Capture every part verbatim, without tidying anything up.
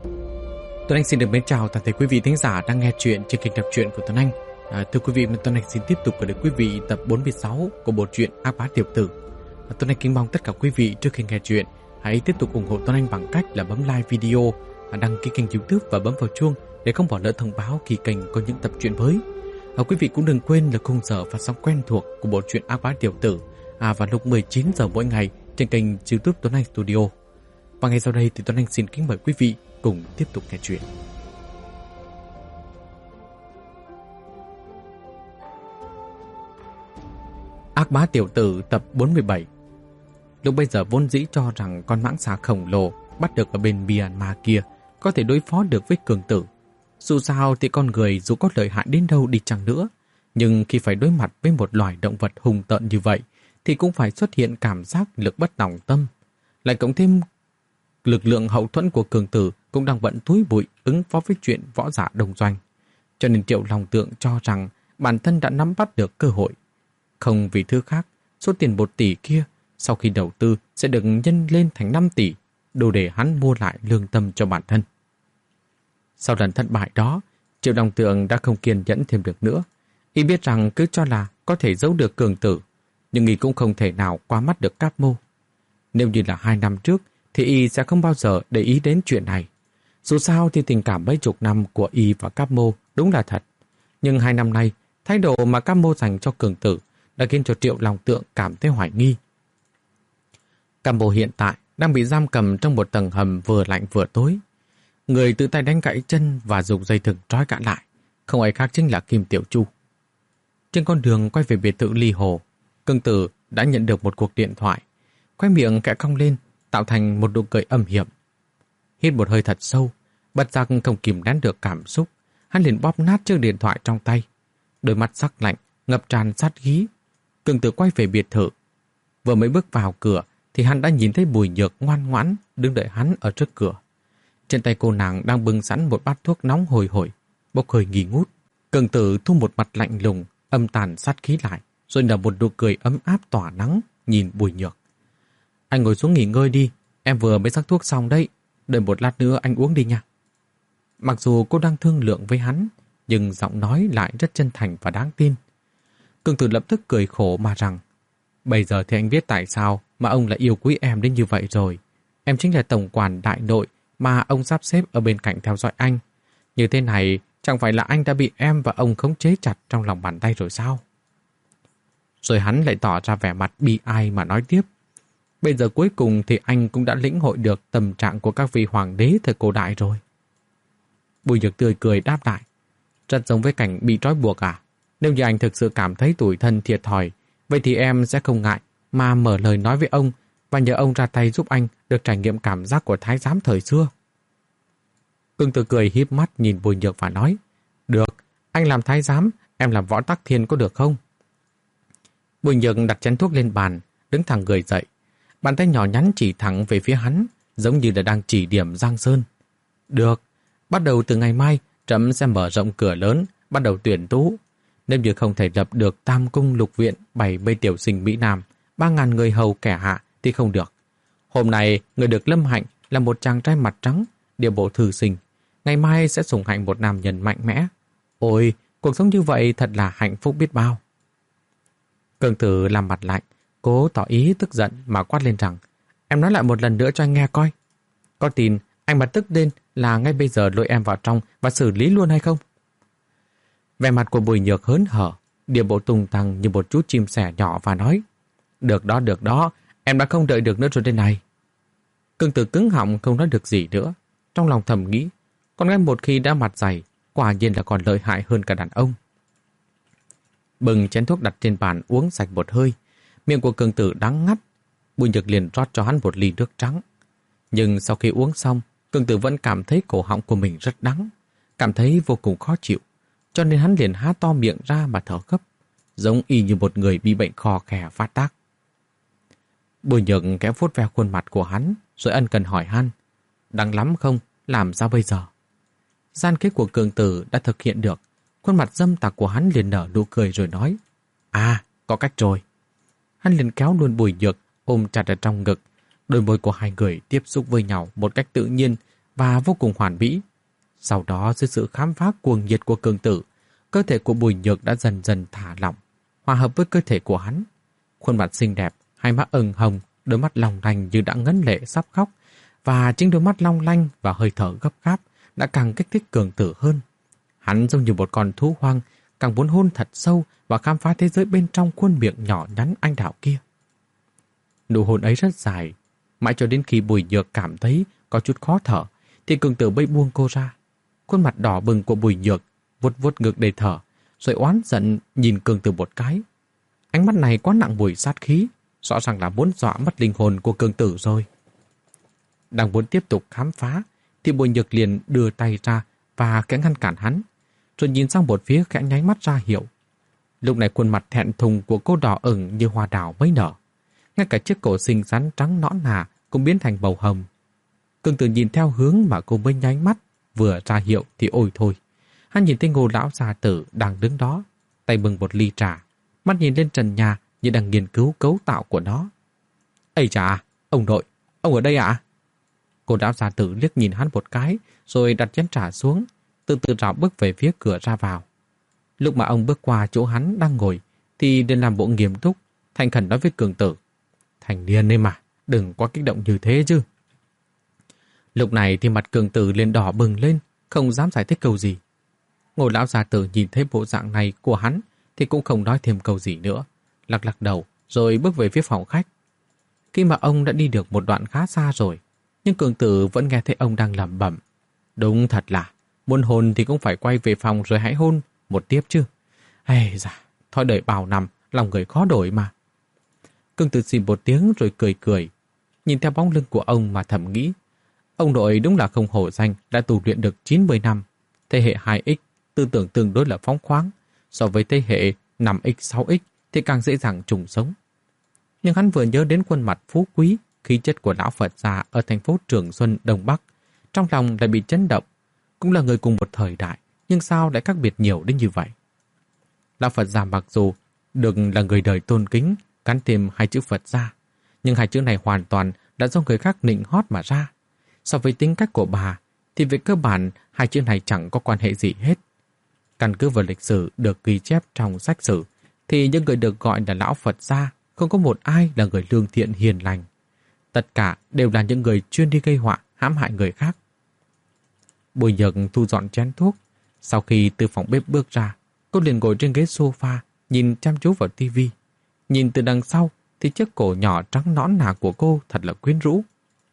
Tuấn Anh xin được mến chào toàn thể quý vị thính giả đang nghe chuyện trên kênh đọc truyện của Tuấn Anh. À, thưa quý vị, Tuấn Anh xin tiếp tục gửi đến quý vị tập bốn mươi sáu của bộ truyện Ác Bá Tiểu Tử. À, Tuấn Anh kính mong tất cả quý vị trước khi nghe chuyện hãy tiếp tục ủng hộ Tuấn Anh bằng cách là bấm like video, à, đăng ký kênh YouTube và bấm vào chuông để không bỏ lỡ thông báo khi kênh có những tập truyện mới. À, quý vị cũng đừng quên là khung giờ phát sóng quen thuộc của bộ truyện Ác Bá Tiểu Tử à, vào lúc mười chín giờ mỗi ngày trên kênh YouTube Tuấn Anh Studio. Và ngay sau đây thì Tuấn Anh xin kính mời quý vị cùng tiếp tục nghe chuyện. Ác Bá Tiểu Tử tập bốn mươi bảy. Lúc bây giờ vốn dĩ cho rằng con mãng xà khổng lồ bắt được ở bên Myanmar kia có thể đối phó được với cường tử. Dù sao thì con người dù có lợi hại đến đâu đi chăng nữa, nhưng khi phải đối mặt với một loài động vật hung tợn như vậy thì cũng phải xuất hiện cảm giác lực bất tòng tâm. Lại cộng thêm lực lượng hậu thuẫn của cường tử cũng đang bận túi bụi ứng phó với chuyện võ giả đồng doanh. Cho nên Triệu Long Tượng cho rằng bản thân đã nắm bắt được cơ hội. Không vì thứ khác, số tiền một tỷ kia sau khi đầu tư sẽ được nhân lên thành năm tỷ, đủ để hắn mua lại lương tâm cho bản thân. Sau lần thất bại đó, Triệu Long Tượng đã không kiên nhẫn thêm được nữa. Y biết rằng cứ cho là có thể giấu được cường tử, nhưng Y cũng không thể nào qua mắt được Cáp Mô. Nếu như là hai năm trước, thì Y sẽ không bao giờ để ý đến chuyện này. Dù sao thì tình cảm mấy chục năm của Y và Cáp Mô đúng là thật. Nhưng hai năm nay, thái độ mà Cáp Mô dành cho cường tử đã khiến cho Triệu Long Tượng cảm thấy hoài nghi. Cáp Mô hiện tại đang bị giam cầm trong một tầng hầm vừa lạnh vừa tối. Người tự tay đánh gãy chân và dùng dây thừng trói cả lại, không ai khác chính là Kim Tiểu Chu. Trên con đường quay về biệt thự Ly Hồ, cường tử đã nhận được một cuộc điện thoại. Khóe miệng kẽ cong lên, tạo thành một nụ cười âm hiểm. Hít một hơi thật sâu, bất giác không kìm nén được cảm xúc, hắn liền bóp nát chiếc điện thoại trong tay. Đôi mắt sắc lạnh, ngập tràn sát khí. Cường tử quay về biệt thự. Vừa mới bước vào cửa thì hắn đã nhìn thấy Bùi Nhược ngoan ngoãn đứng đợi hắn ở trước cửa. Trên tay cô nàng đang bưng sẵn một bát thuốc nóng hhồi hổi, bốc hơi nghi ngút. Cường tử thu một mặt lạnh lùng, âm tàn sát khí lại, rồi nở một nụ cười ấm áp tỏa nắng nhìn Bùi Nhược. Anh ngồi xuống nghỉ ngơi đi, em vừa mới sắc thuốc xong đấy, đợi một lát nữa anh uống đi nha. Mặc dù cô đang thương lượng với hắn, nhưng giọng nói lại rất chân thành và đáng tin. Cường tử lập tức cười khổ mà rằng, bây giờ thì anh biết tại sao mà ông lại yêu quý em đến như vậy rồi. Em chính là tổng quản đại nội mà ông sắp xếp ở bên cạnh theo dõi anh. Như thế này, chẳng phải là anh đã bị em và ông khống chế chặt trong lòng bàn tay rồi sao? Rồi hắn lại tỏ ra vẻ mặt bi ai mà nói tiếp. Bây giờ cuối cùng thì anh cũng đã lĩnh hội được tâm trạng của các vị hoàng đế thời cổ đại rồi. Bùi Nhược tươi cười đáp lại. Rất giống với cảnh bị trói buộc à? Nếu như anh thực sự cảm thấy tủi thân thiệt thòi, vậy thì em sẽ không ngại mà mở lời nói với ông và nhờ ông ra tay giúp anh được trải nghiệm cảm giác của thái giám thời xưa. Cường tử cười híp mắt nhìn Bùi Nhược và nói, được, anh làm thái giám, em làm Võ Tắc Thiên có được không? Bùi Nhược đặt chén thuốc lên bàn, đứng thẳng người dậy. Bàn tay nhỏ nhắn chỉ thẳng về phía hắn, giống như là đang chỉ điểm Giang Sơn. Được, bắt đầu từ ngày mai, trẫm sẽ mở rộng cửa lớn, bắt đầu tuyển tú. Nếu như không thể lập được tam cung lục viện, bảy mươi tiểu sinh Mỹ Nam, ba ngàn người hầu kẻ hạ thì không được. Hôm nay, người được lâm hạnh là một chàng trai mặt trắng, địa bộ thư sinh. Ngày mai sẽ sủng hạnh một nam nhân mạnh mẽ. Ôi, cuộc sống như vậy thật là hạnh phúc biết bao. Cường tử làm mặt lạnh, cố tỏ ý tức giận mà quát lên rằng, em nói lại một lần nữa cho anh nghe coi. Có tin anh mà tức lên là ngay bây giờ lôi em vào trong và xử lý luôn hay không? Vẻ mặt của Bùi Nhược hớn hở, địa bộ tung tăng như một chú chim sẻ nhỏ và nói, được đó, được đó, em đã không đợi được nữa rồi đây này. Cường tử cứng họng không nói được gì nữa. Trong lòng thầm nghĩ, con gái một khi đã mặt dày, quả nhiên là còn lợi hại hơn cả đàn ông. Bừng chén thuốc đặt trên bàn uống sạch một hơi. Miệng của cường tử đắng ngắt. Bùi Nhược liền rót cho hắn một ly nước trắng. Nhưng sau khi uống xong, cường tử vẫn cảm thấy cổ họng của mình rất đắng, cảm thấy vô cùng khó chịu, cho nên hắn liền há to miệng ra mà thở gấp, giống y như một người bị bệnh khò khè phát tác. Bùi Nhược kéo vuốt ve khuôn mặt của hắn, rồi ân cần hỏi han, đắng lắm không, làm sao bây giờ? Gian kế của cường tử đã thực hiện được. Khuôn mặt dâm tặc của hắn liền nở nụ cười rồi nói, à, có cách rồi. Hắn liền kéo luôn Bùi Nhược ôm chặt ở trong ngực. Đôi môi của hai người tiếp xúc với nhau một cách tự nhiên và vô cùng hoàn mỹ. Sau đó dưới sự khám phá cuồng nhiệt của Cường Tử, cơ thể của Bùi Nhược đã dần dần thả lỏng, hòa hợp với cơ thể của hắn. Khuôn mặt xinh đẹp, hai má ửng hồng, đôi mắt long lanh như đã ngấn lệ sắp khóc, và chính đôi mắt long lanh và hơi thở gấp gáp đã càng kích thích Cường Tử hơn. Hắn giống như một con thú hoang, càng muốn hôn thật sâu và khám phá thế giới bên trong khuôn miệng nhỏ nhắn anh đào kia. Nụ hôn ấy rất dài, mãi cho đến khi Bùi Nhược cảm thấy có chút khó thở, thì Cường Tử mới buông cô ra. Khuôn mặt đỏ bừng của Bùi Nhược vuốt vuốt ngực để thở, rồi oán giận nhìn Cường Tử một cái. Ánh mắt này quá nặng mùi sát khí, rõ ràng là muốn dọa mất linh hồn của Cường Tử rồi. Đang muốn tiếp tục khám phá, thì Bùi Nhược liền đưa tay ra và khẽ ngăn cản hắn, rồi nhìn sang một phía khẽ nháy mắt ra hiệu. Lúc này khuôn mặt thẹn thùng của cô đỏ ửng như hoa đào mới nở. Ngay cả chiếc cổ xinh xắn trắng nõn nà cũng biến thành màu hồng. Cường Tử nhìn theo hướng mà cô mới nháy mắt, vừa ra hiệu thì ôi thôi. Hắn nhìn thấy Ngô lão gia tử đang đứng đó, tay bưng một ly trà, mắt nhìn lên trần nhà như đang nghiên cứu cấu tạo của nó. Ây chà, ông nội, ông ở đây ạ? À? Cô lão gia tử liếc nhìn hắn một cái, rồi đặt chén trà xuống, từ từ rảo bước về phía cửa ra vào. Lúc mà ông bước qua chỗ hắn đang ngồi, thì liền làm bộ nghiêm túc, thành khẩn nói với Cường Tử. Thành niên ấy mà, đừng quá kích động như thế chứ. Lúc này thì mặt Cường Tử liền đỏ bừng lên, không dám giải thích câu gì. Ngô lão gia tử nhìn thấy bộ dạng này của hắn thì cũng không nói thêm câu gì nữa, lắc lắc đầu rồi bước về phía phòng khách. Khi mà ông đã đi được một đoạn khá xa rồi, nhưng Cường Tử vẫn nghe thấy ông đang lẩm bẩm. Đúng thật là, muốn hôn thì cũng phải quay về phòng rồi hãy hôn một tiếp chứ. Ây da, thôi đợi bao năm, lòng người khó đổi mà. Cường Tử xì một tiếng rồi cười cười, nhìn theo bóng lưng của ông mà thầm nghĩ. Ông nội đúng là không hổ danh đã tu luyện được chín mươi năm. Thế hệ hai x, tư tưởng tương đối là phóng khoáng. So với thế hệ năm x, sáu x thì càng dễ dàng trùng sống. Nhưng hắn vừa nhớ đến khuôn mặt phú quý, khí chất của lão Phật già ở thành phố Trường Xuân, Đông Bắc. Trong lòng lại bị chấn động. Cũng là người cùng một thời đại, nhưng sao lại khác biệt nhiều đến như vậy? Lão Phật già mặc dù được là người đời tôn kính, gắn thêm hai chữ Phật gia, nhưng hai chữ này hoàn toàn đã do người khác nịnh hót mà ra. So với tính cách của bà, thì về cơ bản hai chữ này chẳng có quan hệ gì hết. Căn cứ vào lịch sử được ghi chép trong sách sử, thì những người được gọi là lão Phật gia không có một ai là người lương thiện hiền lành. Tất cả đều là những người chuyên đi gây họa, hãm hại người khác. Bùi Nhược thu dọn chén thuốc. Sau khi từ phòng bếp bước ra, cô liền ngồi trên ghế sofa, nhìn chăm chú vào tivi. Nhìn từ đằng sau thì chiếc cổ nhỏ trắng nõn nà của cô thật là quyến rũ.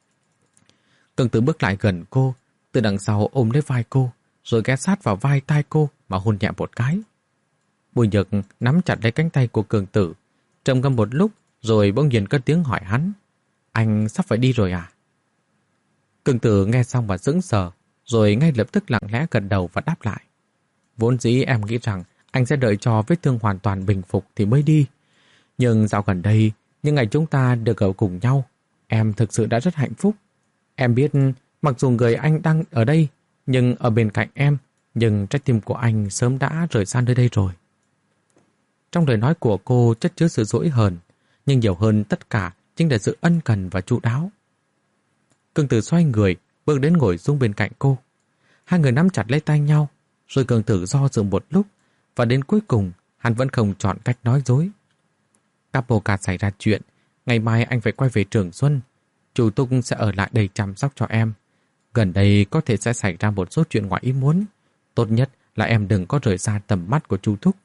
Cường Tử bước lại gần cô, từ đằng sau ôm lấy vai cô, rồi ghé sát vào vai tai cô mà hôn nhẹ một cái. Bùi Nhược nắm chặt lấy cánh tay của Cường Tử, trầm ngâm một lúc, rồi bỗng nhiên cất tiếng hỏi hắn. Anh sắp phải đi rồi à? Cường Tử nghe xong và sững sờ, rồi ngay lập tức lặng lẽ gật đầu và đáp lại. Vốn dĩ em nghĩ rằng anh sẽ đợi cho vết thương hoàn toàn bình phục thì mới đi. Nhưng dạo gần đây, những ngày chúng ta được ở cùng nhau, em thực sự đã rất hạnh phúc. Em biết, mặc dù người anh đang ở đây, nhưng ở bên cạnh em, nhưng trái tim của anh sớm đã rời xa nơi đây rồi. Trong lời nói của cô chất chứa sự dỗi hờn, nhưng nhiều hơn tất cả chính là sự ân cần và chu đáo. Cường Tử xoay người, bước đến ngồi xuống bên cạnh cô. Hai người nắm chặt lấy tay nhau, rồi Cường Tử do dự một lúc, và đến cuối cùng, hắn vẫn không chọn cách nói dối. Capocat xảy ra chuyện, ngày mai anh phải quay về Trường Xuân. Chủ Túc sẽ ở lại đây chăm sóc cho em. Gần đây có thể sẽ xảy ra một số chuyện ngoài ý muốn. Tốt nhất là em đừng có rời xa tầm mắt của chú Thúc.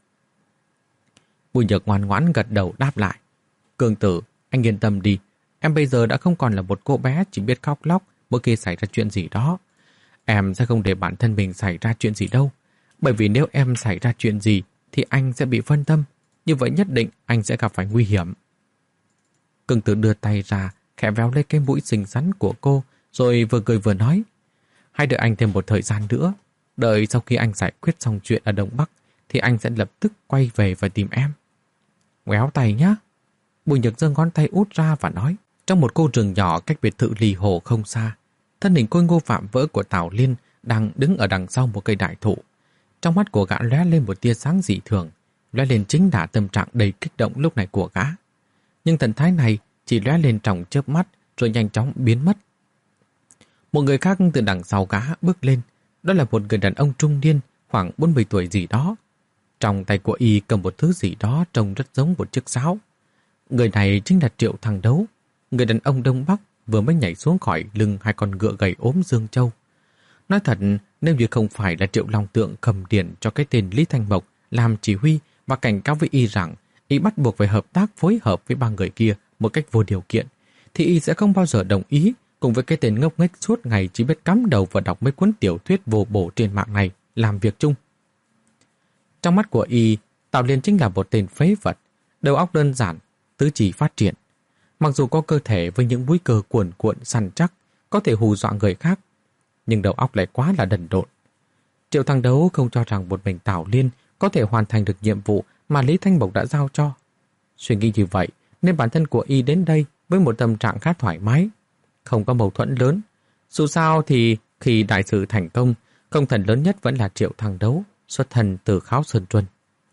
Bùi Nhược ngoan ngoãn gật đầu đáp lại. Cường Tử, anh yên tâm đi. Em bây giờ đã không còn là một cô bé chỉ biết khóc lóc mỗi khi xảy ra chuyện gì đó. Em sẽ không để bản thân mình xảy ra chuyện gì đâu. Bởi vì nếu em xảy ra chuyện gì thì anh sẽ bị phân tâm. Như vậy nhất định anh sẽ gặp phải nguy hiểm. Cường Tử đưa tay ra, khẽ véo lấy cái mũi xinh xắn của cô, rồi vừa cười vừa nói. Hãy đợi anh thêm một thời gian nữa. Đợi sau khi anh giải quyết xong chuyện ở Đông Bắc, thì anh sẽ lập tức quay về và tìm em. Ngoéo tay nhá. Bùi Nhược giơ ngón tay út ra và nói. Trong một khu rừng nhỏ cách biệt thự Lì Hồ không xa, thân hình khôi ngô vạm vỡ của Tào Liên đang đứng ở đằng sau một cây đại thụ. Trong mắt của gã lóe lên một tia sáng dị thường, lóe lên chính là tâm trạng đầy kích động lúc này của gã. Nhưng thần thái này chỉ lóe lên trong chớp mắt rồi nhanh chóng biến mất. Một người khác từ đằng sau gã bước lên. Đó là một người đàn ông trung niên, khoảng bốn mươi tuổi gì đó. Trong tay của y cầm một thứ gì đó trông rất giống một chiếc sáo. Người này chính là Triệu Thăng Đấu, người đàn ông Đông Bắc vừa mới nhảy xuống khỏi lưng hai con ngựa gầy ốm Dương Châu. Nói thật, nếu như không phải là Triệu Long Tượng cầm điện cho cái tên Lý Thanh Mộc làm chỉ huy và cảnh cáo với y rằng y bắt buộc phải hợp tác phối hợp với ba người kia một cách vô điều kiện, thì y sẽ không bao giờ đồng ý cùng với cái tên ngốc nghếch suốt ngày chỉ biết cắm đầu và đọc mấy cuốn tiểu thuyết vô bổ trên mạng này làm việc chung. Trong mắt của y, Tào Liên chính là một tên phế vật, đầu óc đơn giản, tứ chi phát triển. Mặc dù có cơ thể với những múi cơ cuồn cuộn săn chắc, có thể hù dọa người khác, nhưng đầu óc lại quá là đần độn. Triệu Thăng Đấu không cho rằng một mình Tào Liên có thể hoàn thành được nhiệm vụ mà Lý Thanh Mộc đã giao cho. Suy nghĩ như vậy, nên bản thân của y đến đây với một tâm trạng khá thoải mái, không có mâu thuẫn lớn. Dù sao thì khi đại sự thành công, công thần lớn nhất vẫn là Triệu Thăng Đấu, xuất thân từ Kháo Sơn Truân.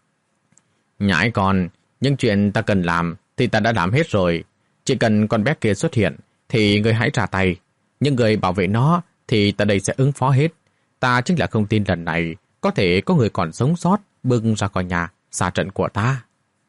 Nhãi con, những chuyện ta cần làm thì ta đã làm hết rồi. Chỉ cần con bé kia xuất hiện thì người hãy ra tay. Những người bảo vệ nó thì ta đây sẽ ứng phó hết. Ta chính là không tin lần này có thể có người còn sống sót bưng ra khỏi nhà xa trận của ta.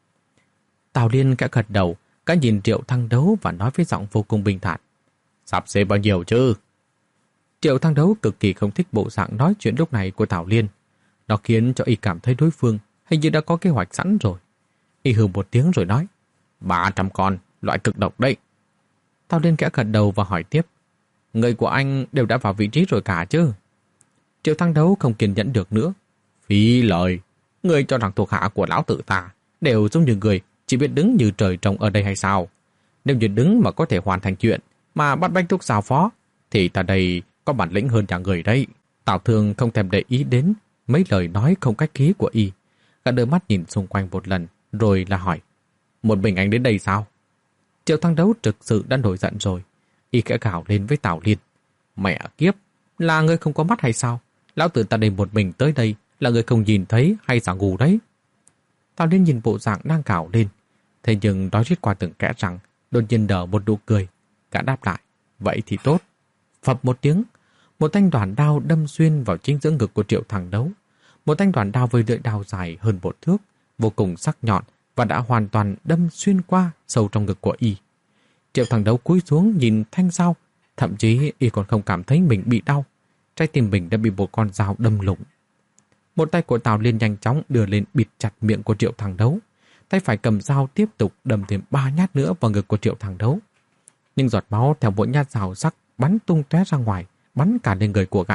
Tào Liên kẽ gật đầu, cả nhìn Triệu Thăng Đấu và nói với giọng vô cùng bình thản. Sắp xếp bao nhiêu chứ? Triệu Thăng Đấu cực kỳ không thích bộ dạng nói chuyện lúc này của Tào Liên. Nó khiến cho y cảm thấy đối phương hình như đã có kế hoạch sẵn rồi. Y hừ một tiếng rồi nói, ba trăm con, loại cực độc đấy. Tào Liên kẽ gật đầu và hỏi tiếp, người của anh đều đã vào vị trí rồi cả chứ? Triệu Thăng Đấu không kiên nhẫn được nữa. Phí lời, người cho rằng thuộc hạ của lão tự ta đều giống như người chỉ biết đứng như trời trồng ở đây hay sao? Nếu như đứng mà có thể hoàn thành chuyện mà bắt bách thúc giao phó, thì ta đây có bản lĩnh hơn cả người đấy. Tào Thương không thèm để ý đến mấy lời nói không cách khí của y. Gã đưa mắt nhìn xung quanh một lần, rồi là hỏi, một mình anh đến đây sao? Triệu Thăng Đấu thực sự đã nổi giận rồi. Y kẽ gào lên với Tào Liên, mẹ kiếp, là người không có mắt hay sao? Lão tử ta đây một mình tới đây là người không nhìn thấy hay giả ngu đấy? Tào Liên nhìn bộ dạng đang gào lên, thế nhưng nói riết qua từng kẽ răng, đột nhiên nở một nụ cười. Gã đáp lại, vậy thì tốt. Phập một tiếng, một thanh đoàn đao đâm xuyên vào chính giữa ngực của Triệu Thăng Đấu. Một thanh đoàn đao với lưỡi đao dài hơn một thước, vô cùng sắc nhọn và đã hoàn toàn đâm xuyên qua sâu trong ngực của y. Triệu Thăng Đấu cúi xuống nhìn thanh dao, thậm chí y còn không cảm thấy mình bị đau. Trái tim mình đã bị một con dao đâm lủng. Một tay của Tào Liên nhanh chóng đưa lên bịt chặt miệng của Triệu Thăng Đấu. Tay phải cầm dao tiếp tục đâm thêm ba nhát nữa vào ngực của Triệu Thăng Đấu. Nhưng giọt máu theo mỗi nhát dao sắc bắn tung tóe ra ngoài, bắn cả lên người của gã.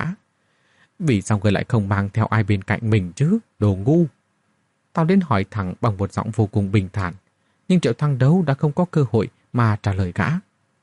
Vì sao người lại không mang theo ai bên cạnh mình chứ, đồ ngu? Tào Liên hỏi thẳng bằng một giọng vô cùng bình thản, nhưng Triệu Thăng Đấu đã không có cơ hội mà trả lời gã.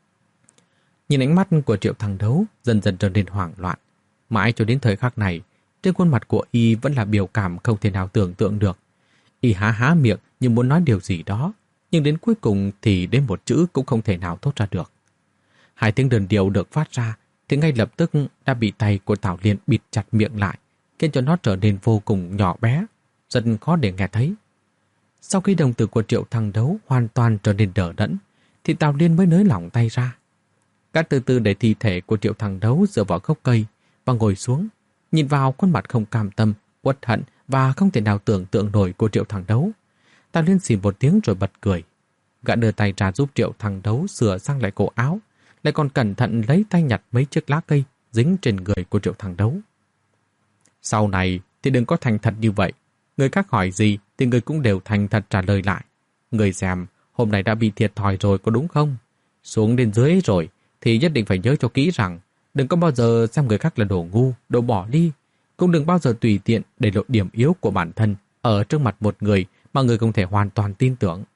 Nhìn ánh mắt của Triệu Thăng Đấu dần dần trở nên hoảng loạn. Mãi cho đến thời khắc này, trên khuôn mặt của y vẫn là biểu cảm không thể nào tưởng tượng được. Y há há miệng như muốn nói điều gì đó, nhưng đến cuối cùng thì đến một chữ cũng không thể nào thốt ra được. Hai tiếng đơn điệu được phát ra thì ngay lập tức đã bị tay của Tào Liên bịt chặt miệng lại, khiến cho nó trở nên vô cùng nhỏ bé, rất khó để nghe thấy. Sau khi đồng tử của Triệu Thăng Đấu hoàn toàn trở nên đờ đẫn, thì Tào Liên mới nới lỏng tay ra. Gã từ từ để thi thể của Triệu Thăng Đấu dựa vào gốc cây và ngồi xuống, nhìn vào khuôn mặt không cam tâm, uất hận và không thể nào tưởng tượng nổi của Triệu Thăng Đấu. Tào Liên xì một tiếng rồi bật cười. Gã đưa tay ra giúp Triệu Thăng Đấu sửa sang lại cổ áo, lại còn cẩn thận lấy tay nhặt mấy chiếc lá cây dính trên người của Triệu Thăng Đấu. Sau này thì đừng có thành thật như vậy. Người khác hỏi gì thì người cũng đều thành thật trả lời lại. Người xem, hôm nay đã bị thiệt thòi rồi có đúng không? Xuống đến dưới rồi thì nhất định phải nhớ cho kỹ rằng đừng có bao giờ xem người khác là đồ ngu, đồ bỏ đi. Cũng đừng bao giờ tùy tiện để lộ điểm yếu của bản thân ở trước mặt một người mà người không thể hoàn toàn tin tưởng.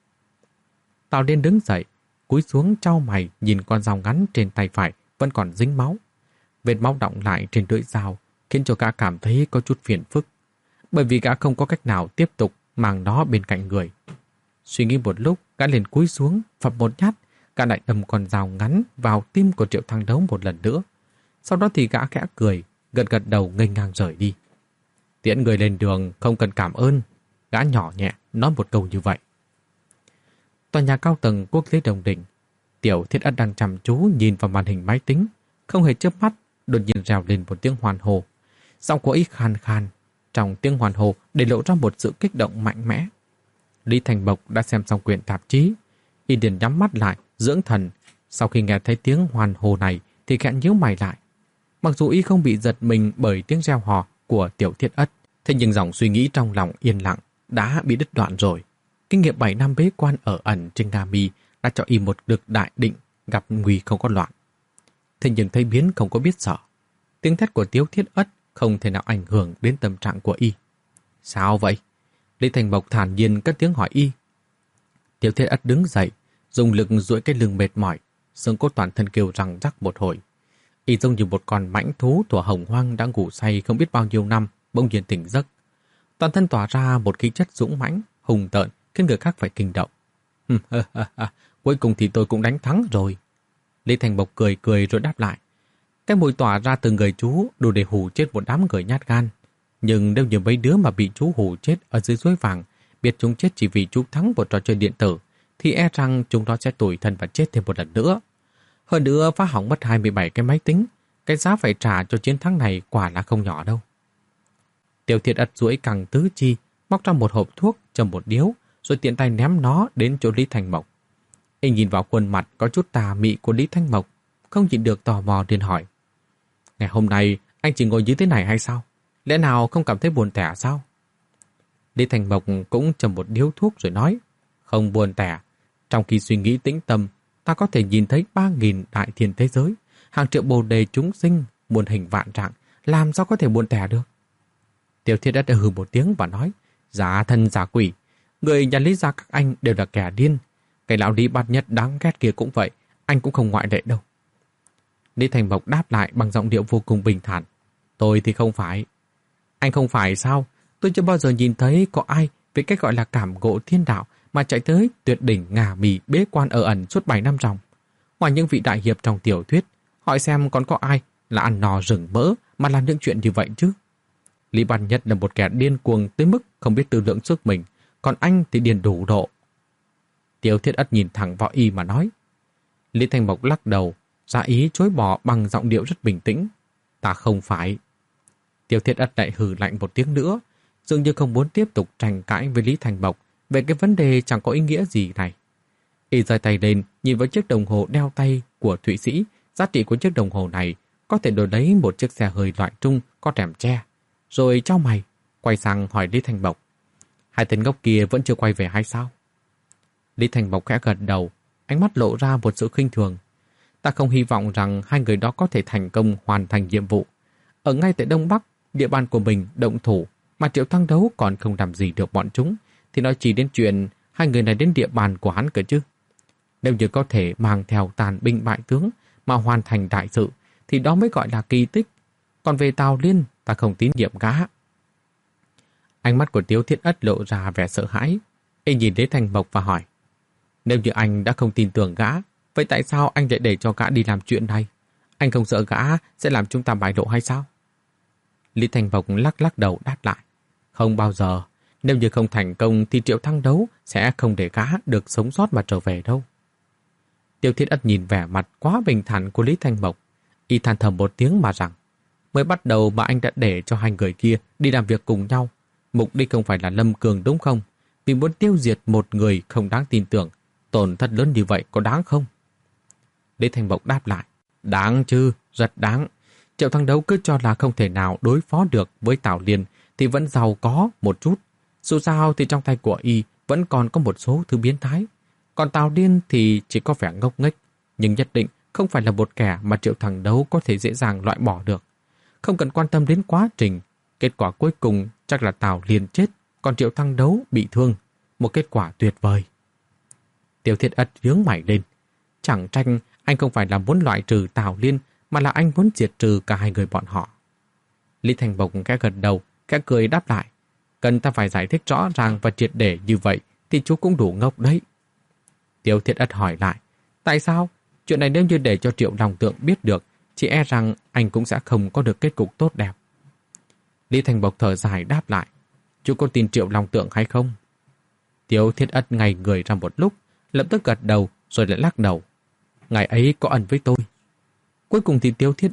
Tào Liên đứng dậy, cúi xuống chau mày nhìn con dao ngắn trên tay phải vẫn còn dính máu. Vết máu đọng lại trên lưỡi dao khiến cho gã cảm thấy có chút phiền phức, bởi vì gã không có cách nào tiếp tục mang nó bên cạnh người. Suy nghĩ một lúc, gã liền cúi xuống, phập một nhát, gã lại đâm con dao ngắn vào tim của Triệu Thăng Đấu một lần nữa. Sau đó thì gã khẽ cười, gật gật đầu nghênh ngang rời đi. Tiễn người lên đường không cần cảm ơn, gã nhỏ nhẹ nói một câu như vậy. Tòa nhà cao tầng Quốc tế Đồng Đỉnh, Tiểu Thiết Ất đang chăm chú nhìn vào màn hình máy tính, không hề chớp mắt đột nhiên reo lên một tiếng hoan hô. Giọng của y khan khan, trong tiếng hoan hô để lộ ra một sự kích động mạnh mẽ. Lý Thành Bộc đã xem xong quyển tạp chí, y liền nhắm mắt lại, dưỡng thần. Sau khi nghe thấy tiếng hoan hô này thì khẽ nhíu mày lại. Mặc dù y không bị giật mình bởi tiếng reo hò của Tiểu Thiết Ất, thế nhưng dòng suy nghĩ trong lòng yên lặng đã bị đứt đoạn rồi. Kinh nghiệm bảy năm bế quan ở ẩn trên Nga Mi đã cho y một lực đại định, gặp nguy không có loạn. Thế nhưng thấy biến không có biết sợ. Tiếng thét của Tiểu Thiết Ất không thể nào ảnh hưởng đến tâm trạng của y. Sao vậy? Lý Thành Bộc thản nhiên cất tiếng hỏi y. Tiểu Thiết Ất đứng dậy, dùng lực duỗi cái lưng mệt mỏi, xương cốt toàn thân kêu răng rắc một hồi. Y giống như một con mãnh thú thuở hồng hoang đã ngủ say không biết bao nhiêu năm, bỗng nhiên tỉnh giấc. Toàn thân tỏa ra một khí chất dũng mãnh, hùng tợn, khiến người khác phải kinh động. Cuối cùng thì tôi cũng đánh thắng rồi. Lý Thành Bộc cười cười rồi đáp lại. Cái mùi tỏa ra từ người chú đủ để hù chết một đám người nhát gan. Nhưng nếu như mấy đứa mà bị chú hù chết ở dưới suối vàng, biết chúng chết chỉ vì chú thắng một trò chơi điện tử, thì e rằng chúng nó sẽ tủi thân và chết thêm một lần nữa. Hơn nữa phá hỏng mất hai mươi bảy cái máy tính, cái giá phải trả cho chiến thắng này quả là không nhỏ đâu. Tiểu Thiết Ất duỗi cẳng tứ chi, móc ra một hộp thuốc, châm một điếu, rồi tiện tay ném nó đến chỗ Lý Thành Mộc. Y nhìn vào khuôn mặt có chút tà mị của Lý Thành Mộc, không nhịn được tò mò liền hỏi. Ngày hôm nay anh chỉ ngồi như thế này hay sao? Lẽ nào không cảm thấy buồn tẻ sao? Lý Thành Mộc cũng châm một điếu thuốc rồi nói. Không buồn tẻ. Trong khi suy nghĩ tĩnh tâm, ta có thể nhìn thấy ba nghìn đại thiên thế giới, hàng triệu bồ đề chúng sinh, muôn hình vạn trạng, làm sao có thể buồn tẻ được? Tiểu Thiết Ất đã hừ một tiếng và nói. Giả thân giả quỷ, người nhà Lý gia các anh đều là kẻ điên. Cái lão Lý Bát Nhất đáng ghét kia cũng vậy, anh cũng không ngoại lệ đâu. Lý Thành Mộc đáp lại bằng giọng điệu vô cùng bình thản. Tôi thì không phải. Anh không phải sao? Tôi chưa bao giờ nhìn thấy có ai với cách gọi là cảm ngộ thiên đạo mà chạy tới tuyệt đỉnh Ngà Mì bế quan ở ẩn suốt bảy năm ròng. Ngoài những vị đại hiệp trong tiểu thuyết, hỏi xem còn có ai là ăn no rừng mỡ mà làm những chuyện như vậy chứ? Lý Bát Nhất là một kẻ điên cuồng tới mức không biết tự lượng sức mình, còn anh thì điên đủ độ. Tiểu Thiết Ất nhìn thẳng vào y mà nói. Lý Thành Mộc lắc đầu, ra ý chối bỏ bằng giọng điệu rất bình tĩnh. Ta không phải. Tiểu Thiết Ất lại hừ lạnh một tiếng nữa, dường như không muốn tiếp tục tranh cãi với Lý Thành Mộc về cái vấn đề chẳng có ý nghĩa gì này. Y giơ tay lên, nhìn vào chiếc đồng hồ đeo tay của Thụy Sĩ. Giá trị của chiếc đồng hồ này có thể đổi lấy một chiếc xe hơi loại trung có rèm che. Rồi chau mày, quay sang hỏi Lý Thành Mộc. Hai tên ngốc kia vẫn chưa quay về hay sao? Lý Thành Mộc khẽ gật đầu, ánh mắt lộ ra một sự khinh thường. Ta không hy vọng rằng hai người đó có thể thành công hoàn thành nhiệm vụ. Ở ngay tại Đông Bắc, địa bàn của mình động thủ, mà Triệu Thăng Đấu còn không làm gì được bọn chúng, thì nói chỉ đến chuyện hai người này đến địa bàn của hắn cơ chứ. Nếu như có thể mang theo tàn binh bại tướng mà hoàn thành đại sự, thì đó mới gọi là kỳ tích. Còn về Tào Liên, ta không tín nhiệm gã. Ánh mắt của Tiếu Thiết Ất lộ ra vẻ sợ hãi. Y nhìn Lý Thành Mộc và hỏi. Nếu như anh đã không tin tưởng gã, vậy tại sao anh lại để cho gã đi làm chuyện này? Anh không sợ gã sẽ làm chúng ta bại lộ hay sao? Lý Thành Mộc lắc lắc đầu đáp lại. Không bao giờ. Nếu như không thành công thì Triệu Thăng Đấu sẽ không để gã được sống sót mà trở về đâu. Tiêu Thiết Ất nhìn vẻ mặt quá bình thản của Lý Thành Mộc. Y than thầm một tiếng mà rằng, mới bắt đầu mà anh đã để cho hai người kia đi làm việc cùng nhau. Mục đích không phải là Lâm Cường đúng không? Vì muốn tiêu diệt một người không đáng tin tưởng, tổn thất lớn như vậy có đáng không? Lý Thành Mộc đáp lại, đáng chứ, rất đáng. Triệu Thăng Đấu cứ cho là không thể nào đối phó được với Tào Liên thì vẫn giàu có một chút. Dù sao thì trong tay của y vẫn còn có một số thứ biến thái. Còn Tào Liên thì chỉ có vẻ ngốc nghếch, nhưng nhất định không phải là một kẻ mà Triệu Thăng Đấu có thể dễ dàng loại bỏ được. Không cần quan tâm đến quá trình, kết quả cuối cùng chắc là Tào Liên chết, còn Triệu Thăng Đấu bị thương. Một kết quả tuyệt vời. Tiêu Thiết Ất nhướng mày lên. Chẳng tranh anh không phải là muốn loại trừ Tào Liên, mà là anh muốn diệt trừ cả hai người bọn họ. Lý Thành Mộc khẽ gật đầu, khẽ cười đáp lại. Cần ta phải giải thích rõ ràng và triệt để như vậy thì chú cũng đủ ngốc đấy. Tiêu Thiết Ất hỏi lại. Tại sao? Chuyện này nếu như để cho Triệu Long Tượng biết được, chỉ e rằng anh cũng sẽ không có được kết cục tốt đẹp. Lý Thành Mộc thở dài đáp lại. Chú có tin Triệu Long Tượng hay không? Tiêu Thiết Ất ngây người ra một lúc, lập tức gật đầu rồi lại lắc đầu. Ngày ấy có ẩn với tôi. Cuối cùng thì Tiêu Thiết Ất chỉ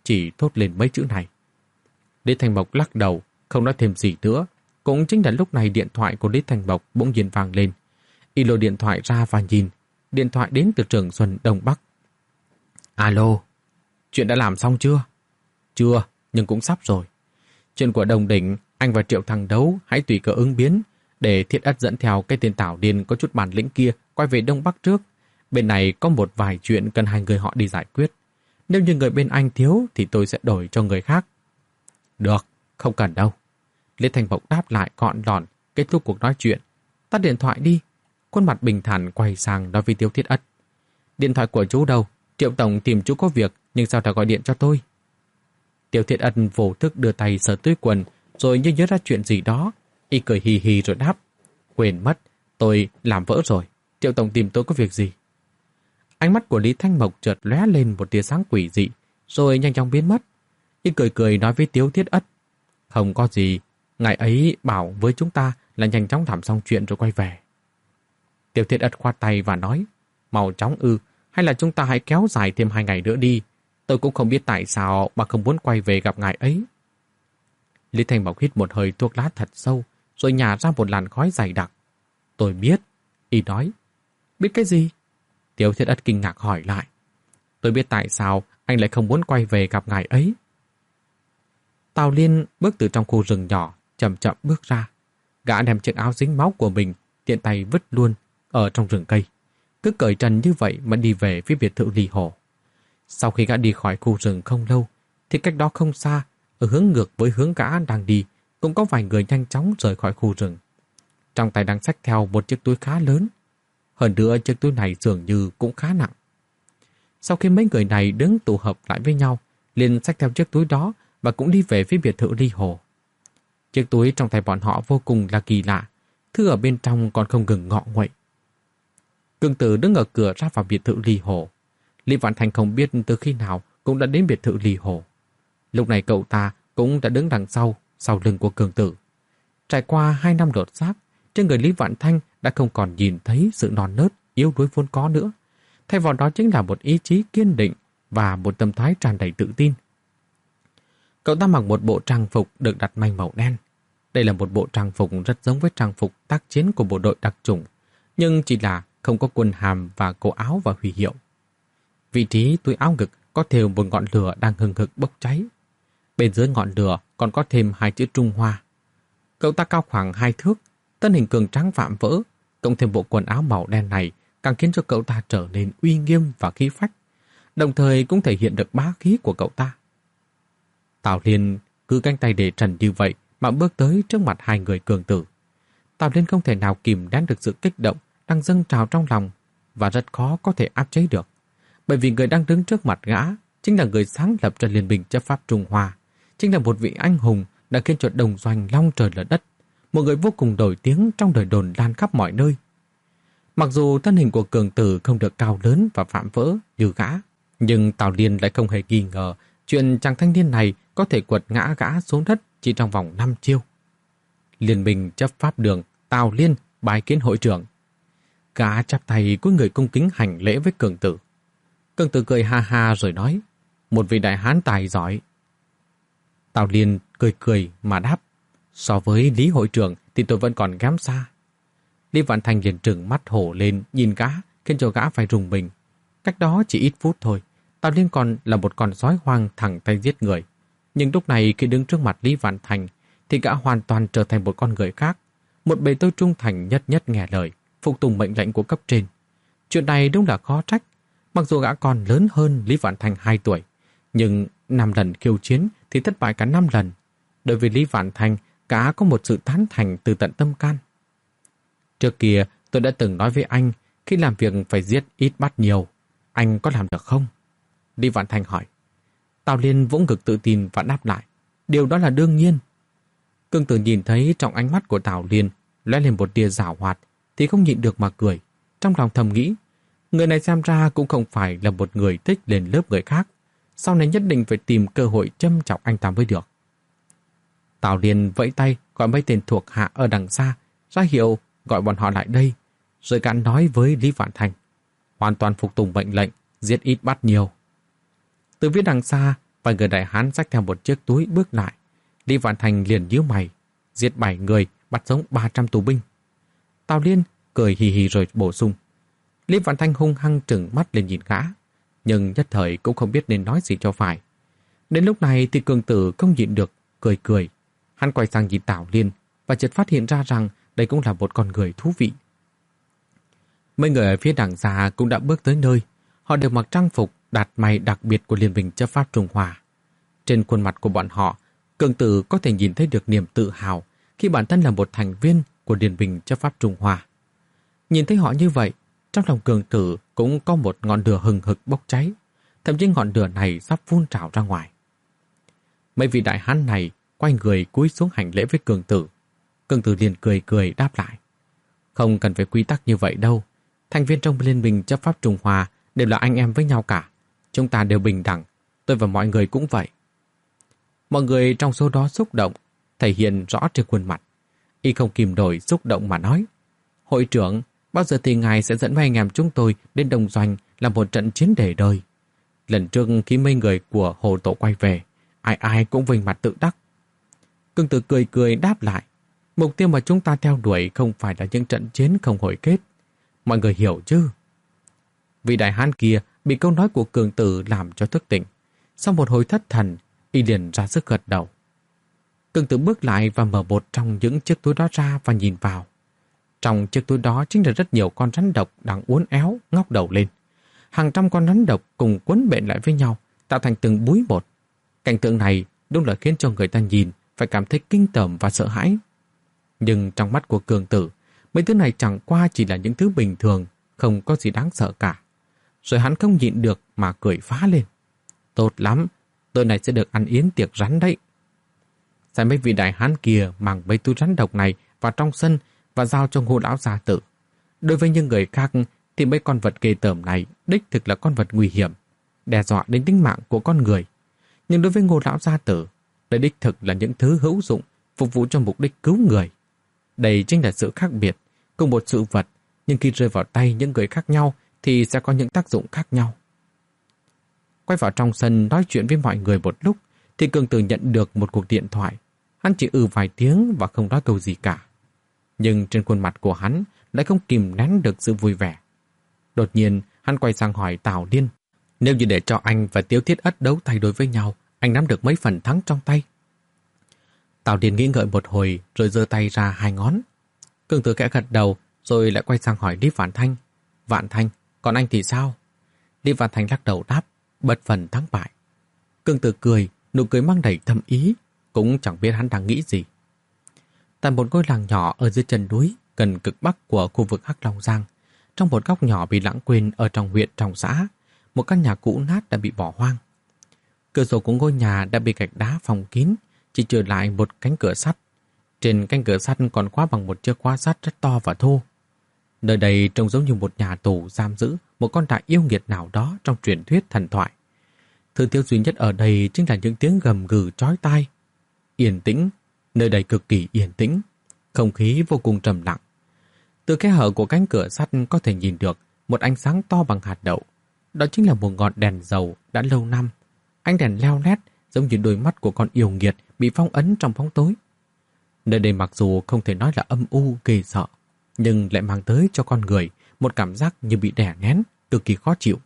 chỉ thốt lên mấy chữ này. Lý Thành Mộc lắc đầu, không nói thêm gì nữa. Cũng chính là lúc này điện thoại của Lý Thành Mộc bỗng nhiên vang lên. Y lôi điện thoại ra và nhìn. Điện thoại đến từ Trường Xuân Đông Bắc. Alo, chuyện đã làm xong chưa? Chưa, nhưng cũng sắp rồi. Chuyện của Đồng Đỉnh, anh và Triệu Thăng đấu, hãy tùy cơ ứng biến, để Thiết Ất dẫn theo cái tên Tảo Điên có chút bản lĩnh kia quay về Đông Bắc trước. Bên này có một vài chuyện cần hai người họ đi giải quyết. Nếu như người bên anh thiếu thì tôi sẽ đổi cho người khác. Được, không cần đâu. Lê Thành Mộc đáp lại gọn lọn, kết thúc cuộc nói chuyện. Tắt điện thoại đi. Khuôn mặt bình thản quay sang nói với Tiêu Thiết Ất. Điện thoại của chú đâu? Triệu Tổng tìm chú có việc, nhưng sao đã gọi điện cho tôi? Tiêu Thiết Ất vô thức đưa tay sờ túi quần, rồi như nhớ ra chuyện gì đó. Y cười hì hì rồi đáp. Quên mất, tôi làm vỡ rồi. Triệu Tổng tìm tôi có việc gì? Ánh mắt của Lý Thanh Mộc chợt lóe lên một tia sáng quỷ dị, rồi nhanh chóng biến mất. Y cười cười nói với Tiêu Thiết Ất. Không có gì, ngài ấy bảo với chúng ta là nhanh chóng làm xong chuyện rồi quay về. Tiêu Thiết Ất khoát tay và nói, mau chóng ư, hay là chúng ta hãy kéo dài thêm hai ngày nữa đi. Tôi cũng không biết tại sao mà không muốn quay về gặp ngài ấy. Lý Thanh Mộc hít một hơi thuốc lá thật sâu, rồi nhả ra một làn khói dày đặc. Tôi biết, y nói. Biết cái gì? Tiêu Thiết Ất kinh ngạc hỏi lại. Tôi biết tại sao anh lại không muốn quay về gặp ngài ấy. Tào Liên bước từ trong khu rừng nhỏ, chậm chậm bước ra. Gã đem chiếc áo dính máu của mình, tiện tay vứt luôn ở trong rừng cây. Cứ cởi trần như vậy mà đi về phía biệt thự Ly Hồ. Sau khi gã đi khỏi khu rừng không lâu, thì cách đó không xa, ở hướng ngược với hướng gã đang đi, cũng có vài người nhanh chóng rời khỏi khu rừng. Trong tay đang xách theo một chiếc túi khá lớn. Hơn nữa chiếc túi này dường như cũng khá nặng. Sau khi mấy người này đứng tụ hợp lại với nhau, liền xách theo chiếc túi đó và cũng đi về phía biệt thự Ly Hồ. Chiếc túi trong tay bọn họ vô cùng là kỳ lạ, thứ ở bên trong còn không ngừng ngọ nguậy. Cương Tử đứng ở cửa ra vào biệt thự Ly Hồ. Lý Vạn Thành không biết từ khi nào cũng đã đến biệt thự Ly Hồ. Lúc này cậu ta cũng đã đứng đằng sau, sau lưng của Cương Tử. Trải qua hai năm lột xác, trên người Lý Vạn Thanh đã không còn nhìn thấy sự non nớt, yếu đuối vốn có nữa. Thay vào đó chính là một ý chí kiên định và một tâm thái tràn đầy tự tin. Cậu ta mặc một bộ trang phục được đặt may màu đen. Đây là một bộ trang phục rất giống với trang phục tác chiến của bộ đội đặc chủng, nhưng chỉ là không có quần hàm và cổ áo và huy hiệu. Vị trí túi áo ngực có thêu một ngọn lửa đang hừng hực bốc cháy. Bên dưới ngọn lửa còn có thêm hai chữ Trung Hoa. Cậu ta cao khoảng hai thước, thân hình cường tráng vạm vỡ, cộng thêm bộ quần áo màu đen này càng khiến cho cậu ta trở nên uy nghiêm và khí phách, đồng thời cũng thể hiện được bá khí của cậu ta. Tào Liên cứ cánh tay để trần như vậy mà bước tới trước mặt hai người cường tử. Tào Liên không thể nào kìm nén được sự kích động đang dâng trào trong lòng và rất khó có thể áp chế được. Bởi vì người đang đứng trước mặt gã chính là người sáng lập ra Liên minh chấp pháp Trung Hoa, chính là một vị anh hùng đã khiến cho đồng doanh long trời lở đất, một người vô cùng nổi tiếng trong đời đồn lan khắp mọi nơi. Mặc dù thân hình của cường tử không được cao lớn và vạm vỡ như gã, nhưng Tào Liên lại không hề nghi ngờ chuyện chàng thanh niên này có thể quật ngã gã xuống đất chỉ trong vòng năm chiêu. Liên minh chấp pháp đường, Tào Liên bái kiến hội trưởng. Gã chắp tay cúi người cung kính hành lễ với cường tử. Cường tử cười ha ha rồi nói, một vị đại hán tài giỏi. Tào Liên cười cười mà đáp, so với Lý hội trưởng thì tôi vẫn còn kém xa. Lý Vạn Thành liền trừng mắt hổ lên nhìn gã, khiến cho gã phải rùng mình. Cách đó chỉ ít phút thôi, Tào Liên còn là một con sói hoang thẳng tay giết người. Nhưng lúc này khi đứng trước mặt Lý Vạn Thành thì gã hoàn toàn trở thành một con người khác, một bề tôi trung thành nhất nhất nghe lời, phục tùng mệnh lệnh của cấp trên. Chuyện này đúng là khó trách. Mặc dù gã còn lớn hơn Lý Vạn Thành hai tuổi, nhưng năm lần khiêu chiến thì thất bại cả năm lần. Đối với Lý Vạn Thành, gã có một sự tán thành từ tận tâm can. Trước kia tôi đã từng nói với anh, khi làm việc phải giết ít bắt nhiều. Anh có làm được không? Lý Vạn Thành hỏi. Tào Liên vỗ ngực tự tin và đáp lại, điều đó là đương nhiên. Cương Tử nhìn thấy trong ánh mắt của Tào Liên lóe lên một tia giảo hoạt thì không nhịn được mà cười. Trong lòng thầm nghĩ, người này xem ra cũng không phải là một người thích lên lớp người khác. Sau này nhất định phải tìm cơ hội châm chọc anh ta mới được. Tào Liên vẫy tay gọi mấy tên thuộc hạ ở đằng xa, ra hiệu gọi bọn họ lại đây, rồi gã nói với Lý Vạn Thành, hoàn toàn phục tùng mệnh lệnh, giết ít bắt nhiều. Từ phía đằng xa, Vài người đại hán xách theo một chiếc túi bước lại. Lý Vạn Thành liền nhíu mày, giết bảy người, bắt sống ba trăm tù binh. Tào Liên cười hì hì rồi bổ sung. Lý Vạn Thanh hung hăng trừng mắt lên nhìn gã, nhưng nhất thời cũng không biết nên nói gì cho phải. Đến lúc này thì Cường Tử không nhịn được, cười cười. Hắn quay sang nhìn Tào Liên và chợt phát hiện ra rằng đây cũng là một con người thú vị. Mấy người ở phía đằng xa cũng đã bước tới nơi. Họ đều mặc trang phục đạt may đặc biệt của Liên minh chấp pháp Trung Hoa. Trên khuôn mặt của bọn họ, Cường Tử có thể nhìn thấy được niềm tự hào khi bản thân là một thành viên của Liên minh chấp pháp Trung Hoa. Nhìn thấy họ như vậy, trong lòng Cường Tử cũng có một ngọn lửa hừng hực bốc cháy, thậm chí ngọn lửa này sắp phun trào ra ngoài. Mấy vị đại hán này quay người cúi xuống hành lễ với Cường Tử. Cường Tử liền cười cười đáp lại. Không cần phải quy tắc như vậy đâu. Thành viên trong Liên minh chấp pháp Trung Hoa đều là anh em với nhau cả. Chúng ta đều bình đẳng. Tôi và mọi người cũng vậy. Mọi người trong số đó xúc động, thể hiện rõ trên khuôn mặt. Y không kìm nổi xúc động mà nói. Hội trưởng, bao giờ thì ngài sẽ dẫn mấy anh em chúng tôi đến Đông Doanh làm một trận chiến để đời. Lần trước khi mấy người của Hồ Tổ quay về, ai ai cũng vinh mặt tự đắc. Cường Tử cười cười đáp lại. Mục tiêu mà chúng ta theo đuổi không phải là những trận chiến không hồi kết. Mọi người hiểu chứ? Vị đại hán kia bị câu nói của Cường Tử làm cho thức tỉnh. Sau một hồi thất thần, y liền ra sức gật đầu. Cường Tử bước lại và mở một trong những chiếc túi đó ra và nhìn vào. Trong chiếc túi đó chính là rất nhiều con rắn độc đang uốn éo, ngóc đầu lên. Hàng trăm con rắn độc cùng quấn bện lại với nhau, tạo thành từng búi một. Cảnh tượng này đúng là khiến cho người ta nhìn phải cảm thấy kinh tởm và sợ hãi. Nhưng trong mắt của Cường Tử, mấy thứ này chẳng qua chỉ là những thứ bình thường, không có gì đáng sợ cả. Rồi hắn không nhịn được mà cười phá lên. Tốt lắm, tối nay sẽ được ăn yến tiệc rắn đấy. Sai mấy vị đại hán kia mang mấy túi rắn độc này vào trong sân và giao cho Ngô lão gia tử. Đối với những người khác thì mấy con vật ghê tởm này đích thực là con vật nguy hiểm, đe dọa đến tính mạng của con người. Nhưng đối với Ngô lão gia tử, đây đích thực là những thứ hữu dụng phục vụ cho mục đích cứu người. Đây chính là sự khác biệt, cùng một sự vật, nhưng khi rơi vào tay những người khác nhau thì sẽ có những tác dụng khác nhau. Quay vào trong sân nói chuyện với mọi người một lúc thì Cường Tử nhận được một cuộc điện thoại. Hắn chỉ ừ vài tiếng và không nói câu gì cả. Nhưng trên khuôn mặt của hắn lại không kìm nén được sự vui vẻ. Đột nhiên hắn quay sang hỏi Tào Liên. Nếu như để cho anh và Tiếu Thiết Ất đấu tay đối với nhau, anh nắm được mấy phần thắng trong tay? Tào Liên nghĩ ngợi một hồi rồi giơ tay ra hai ngón. Cường Tử khẽ gật đầu rồi lại quay sang hỏi Lý Vạn Thanh. Vạn Thanh, còn anh thì sao? Lý Vạn Thanh lắc đầu đáp, bất phần thắng bại. Cường Tử cười, nụ cười mang đầy thâm ý, cũng chẳng biết hắn đang nghĩ gì. Tại một ngôi làng nhỏ ở dưới chân núi, gần cực bắc của khu vực Hắc Long Giang, trong một góc nhỏ bị lãng quên ở trong huyện trong xã, một căn nhà cũ nát đã bị bỏ hoang. Cửa sổ của ngôi nhà đã bị gạch đá phòng kín, chỉ trừ lại một cánh cửa sắt. Trên cánh cửa sắt còn khóa bằng một chiếc khóa sắt rất to và thô. Nơi đây trông giống như một nhà tù giam giữ một con đại yêu nghiệt nào đó trong truyền thuyết thần thoại. Thứ thiếu duy nhất ở đây chính là những tiếng gầm gừ chói tai. Yên tĩnh, nơi đây cực kỳ yên tĩnh, không khí vô cùng trầm lặng. Từ kẽ hở của cánh cửa sắt có thể nhìn được một ánh sáng to bằng hạt đậu. Đó chính là một ngọn đèn dầu đã lâu năm. Ánh đèn leo lét giống như đôi mắt của con yêu nghiệt bị phong ấn trong bóng tối. Nơi đây mặc dù không thể nói là âm u ghê sợ, nhưng lại mang tới cho con người một cảm giác như bị đè nén, cực kỳ khó chịu.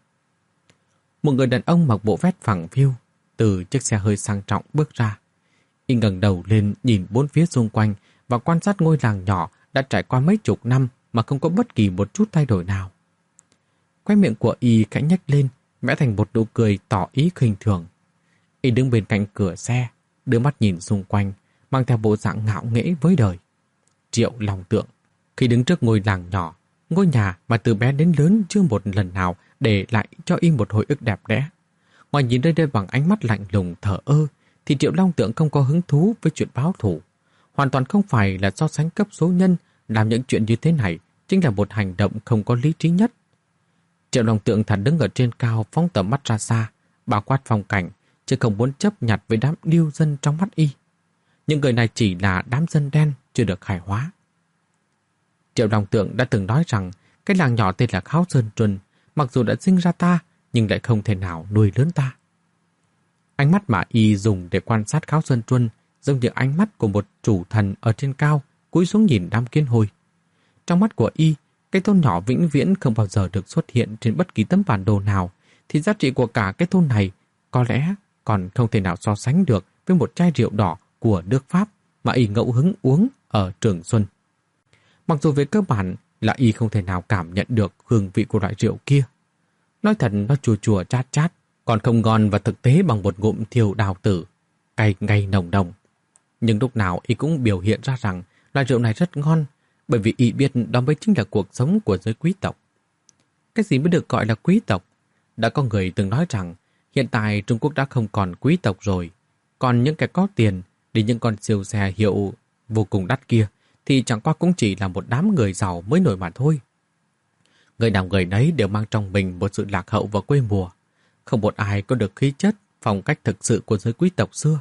Một người đàn ông mặc bộ vest phẳng phiu từ chiếc xe hơi sang trọng bước ra. Y ngẩng đầu lên nhìn bốn phía xung quanh và quan sát ngôi làng nhỏ đã trải qua mấy chục năm mà không có bất kỳ một chút thay đổi nào. Khóe miệng của Y khẽ nhếch lên, vẽ thành một nụ cười tỏ ý khinh thường. Y đứng bên cạnh cửa xe, đưa mắt nhìn xung quanh, mang theo bộ dạng ngạo nghễ với đời. Triệu Long Tượng, khi đứng trước ngôi làng nhỏ, ngôi nhà mà từ bé đến lớn chưa một lần nào để lại cho Y một hồi ức đẹp đẽ. Ngoài nhìn nơi đây bằng ánh mắt lạnh lùng thờ ơ, thì Triệu Long Tượng không có hứng thú với chuyện báo thù. Hoàn toàn không phải là so sánh cấp số nhân, làm những chuyện như thế này chính là một hành động không có lý trí nhất. Triệu Long Tượng thản đứng ở trên cao, phóng tầm mắt ra xa, bao quát phong cảnh, chứ không muốn chấp nhặt với đám điêu dân trong mắt Y. Những người này chỉ là đám dân đen chưa được khai hóa. Triệu Long Tượng đã từng nói rằng cái làng nhỏ tên là Kháo Sơn Truân, mặc dù đã sinh ra ta, nhưng lại không thể nào nuôi lớn ta. Ánh mắt mà y dùng để quan sát Kháo Sơn Truân giống như ánh mắt của một chủ thần ở trên cao cúi xuống nhìn đám kiến hôi. Trong mắt của y, cái thôn nhỏ vĩnh viễn không bao giờ được xuất hiện trên bất kỳ tấm bản đồ nào, thì giá trị của cả cái thôn này có lẽ còn không thể nào so sánh được với một chai rượu đỏ của nước Pháp mà y ngẫu hứng uống ở Trường Xuân. Mặc dù về cơ bản là y không thể nào cảm nhận được hương vị của loại rượu kia. Nói thật nó chua chua chát chát, còn không ngon và thực tế bằng một ngụm thiêu đào tử, cay ngay nồng nồng. Nhưng lúc nào y cũng biểu hiện ra rằng loại rượu này rất ngon, bởi vì y biết đó mới chính là cuộc sống của giới quý tộc. Cái gì mới được gọi là quý tộc? Đã có người từng nói rằng hiện tại Trung Quốc đã không còn quý tộc rồi, còn những kẻ có tiền đi những con siêu xe hiệu vô cùng đắt kia thì chẳng qua cũng chỉ là một đám người giàu mới nổi mà thôi. Người nào người nấy đều mang trong mình một sự lạc hậu và quê mùa, không một ai có được khí chất, phong cách thực sự của giới quý tộc xưa.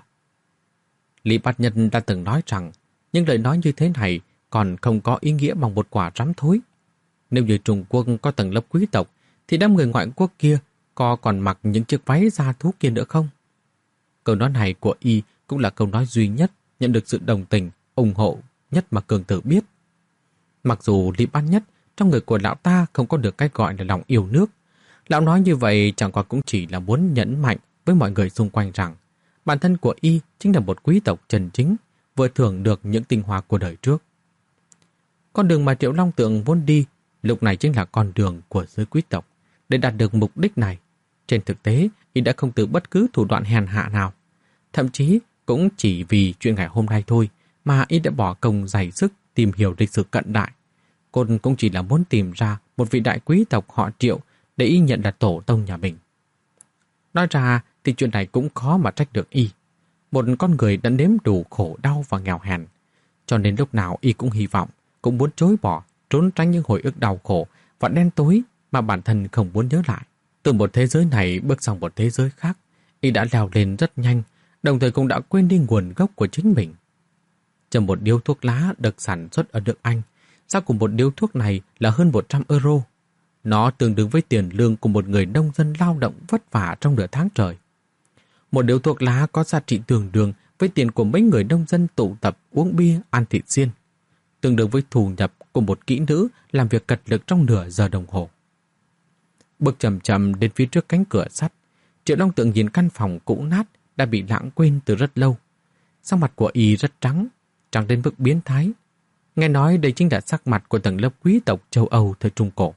Lý Bát Nhân đã từng nói rằng những lời nói như thế này còn không có ý nghĩa bằng một quả rắm thối. Nếu như Trung Quốc có tầng lớp quý tộc thì đám người ngoại quốc kia có còn mặc những chiếc váy da thú kia nữa không? Câu nói này của y cũng là câu nói duy nhất nhận được sự đồng tình, ủng hộ nhất mà Cường Tử biết. Mặc dù Lý Bát Nhất trong người của lão ta không có được cái gọi là lòng yêu nước, lão nói như vậy chẳng qua cũng chỉ là muốn nhấn mạnh với mọi người xung quanh rằng bản thân của y chính là một quý tộc chân chính, vừa thưởng được những tinh hoa của đời trước. Con đường mà Triệu Long Tượng vốn đi lúc này chính là con đường của giới quý tộc. Để đạt được mục đích này, trên thực tế y đã không từ bất cứ thủ đoạn hèn hạ nào. Thậm chí cũng chỉ vì chuyện ngày hôm nay thôi mà y đã bỏ công dày sức tìm hiểu lịch sử cận đại. Côn cũng chỉ là muốn tìm ra một vị đại quý tộc họ Triệu để y nhận là tổ tông nhà mình. Nói ra thì chuyện này cũng khó mà trách được y. Một con người đã nếm đủ khổ đau và nghèo hèn, cho nên lúc nào y cũng hy vọng, cũng muốn chối bỏ, trốn tránh những hồi ức đau khổ và đen tối mà bản thân không muốn nhớ lại. Từ một thế giới này bước sang một thế giới khác, y đã leo lên rất nhanh, đồng thời cũng đã quên đi nguồn gốc của chính mình. Châm một điếu thuốc lá được sản xuất ở nước Anh, giá của một điếu thuốc này là hơn một trăm euro. Nó tương đương với tiền lương của một người nông dân lao động vất vả trong nửa tháng trời. Một điếu thuốc lá có giá trị tương đương với tiền của mấy người nông dân tụ tập uống bia, ăn thịt xiên, tương đương với thu nhập của một kỹ nữ làm việc cật lực trong nửa giờ đồng hồ. Bước chậm chậm đến phía trước cánh cửa sắt, Triệu Long Tượng nhìn căn phòng cũ nát đã bị lãng quên từ rất lâu. Sắc mặt của y rất trắng, trắng đến mức biến thái. Nghe nói đây chính là sắc mặt của tầng lớp quý tộc châu Âu thời Trung Cổ.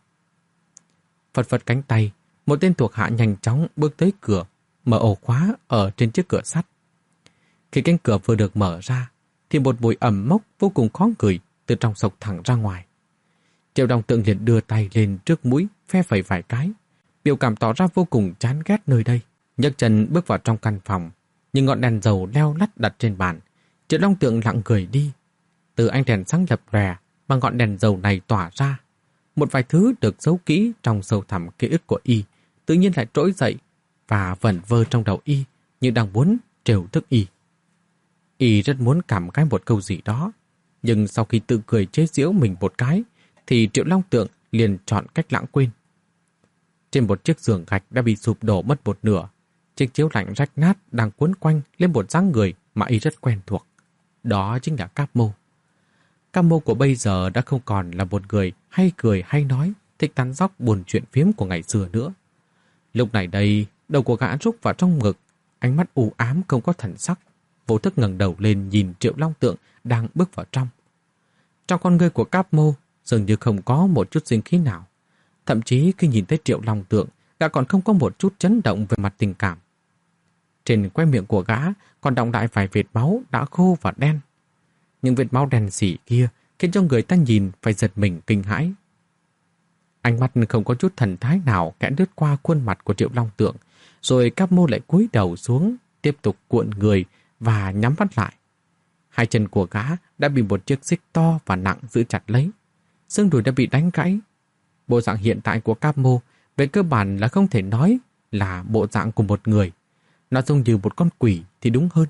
Phật phật cánh tay, một tên thuộc hạ nhanh chóng bước tới cửa, mở ổ khóa ở trên chiếc cửa sắt. Khi cánh cửa vừa được mở ra, thì một mùi ẩm mốc vô cùng khó ngửi từ trong sộc thẳng ra ngoài. Triệu Long Tượng liền đưa tay lên trước mũi, phe phẩy vài cái, biểu cảm tỏ ra vô cùng chán ghét nơi đây. Nhấc chân bước vào trong căn phòng, nhưng ngọn đèn dầu leo lắt đặt trên bàn. Triệu Long Tượng lặng người đi. Từ ánh đèn sáng lập lòe mà ngọn đèn dầu này tỏa ra, một vài thứ được giấu kỹ trong sâu thẳm ký ức của y tự nhiên lại trỗi dậy và vẩn vơ trong đầu y như đang muốn trêu tức y. Y rất muốn cảm khái một câu gì đó, nhưng sau khi tự cười chế giễu mình một cái thì Triệu Long Tượng liền chọn cách lãng quên. Trên một chiếc giường gạch đã bị sụp đổ mất một nửa, chiếc chiếu lạnh rách nát đang cuốn quanh lên một dáng người mà y rất quen thuộc. Đó chính là Cáp Mô. Cáp Mô của bây giờ đã không còn là một người hay cười hay nói, thích tán dóc buồn chuyện phiếm của ngày xưa nữa. Lúc này đây, đầu của gã rúc vào trong ngực, ánh mắt u ám không có thần sắc, vô thức ngẩng đầu lên nhìn Triệu Long Tượng đang bước vào trong. Trong con ngươi của Cáp Mô dường như không có một chút sinh khí nào. Thậm chí khi nhìn thấy Triệu Long Tượng, gã còn không có một chút chấn động về mặt tình cảm. Trên que miệng của gã còn đọng lại vài vệt máu đã khô và đen. Những vệt máu đen xỉ kia khiến cho người ta nhìn phải giật mình kinh hãi. Ánh mắt không có chút thần thái nào kẽ lướt qua khuôn mặt của Triệu Long Tượng, rồi Cáp Mô lại cúi đầu xuống, tiếp tục cuộn người và nhắm mắt lại. Hai chân của gã đã bị một chiếc xích to và nặng giữ chặt lấy. Xương đùi đã bị đánh gãy. Bộ dạng hiện tại của Cáp Mô về cơ bản là không thể nói là bộ dạng của một người. Nó giống như một con quỷ thì đúng hơn.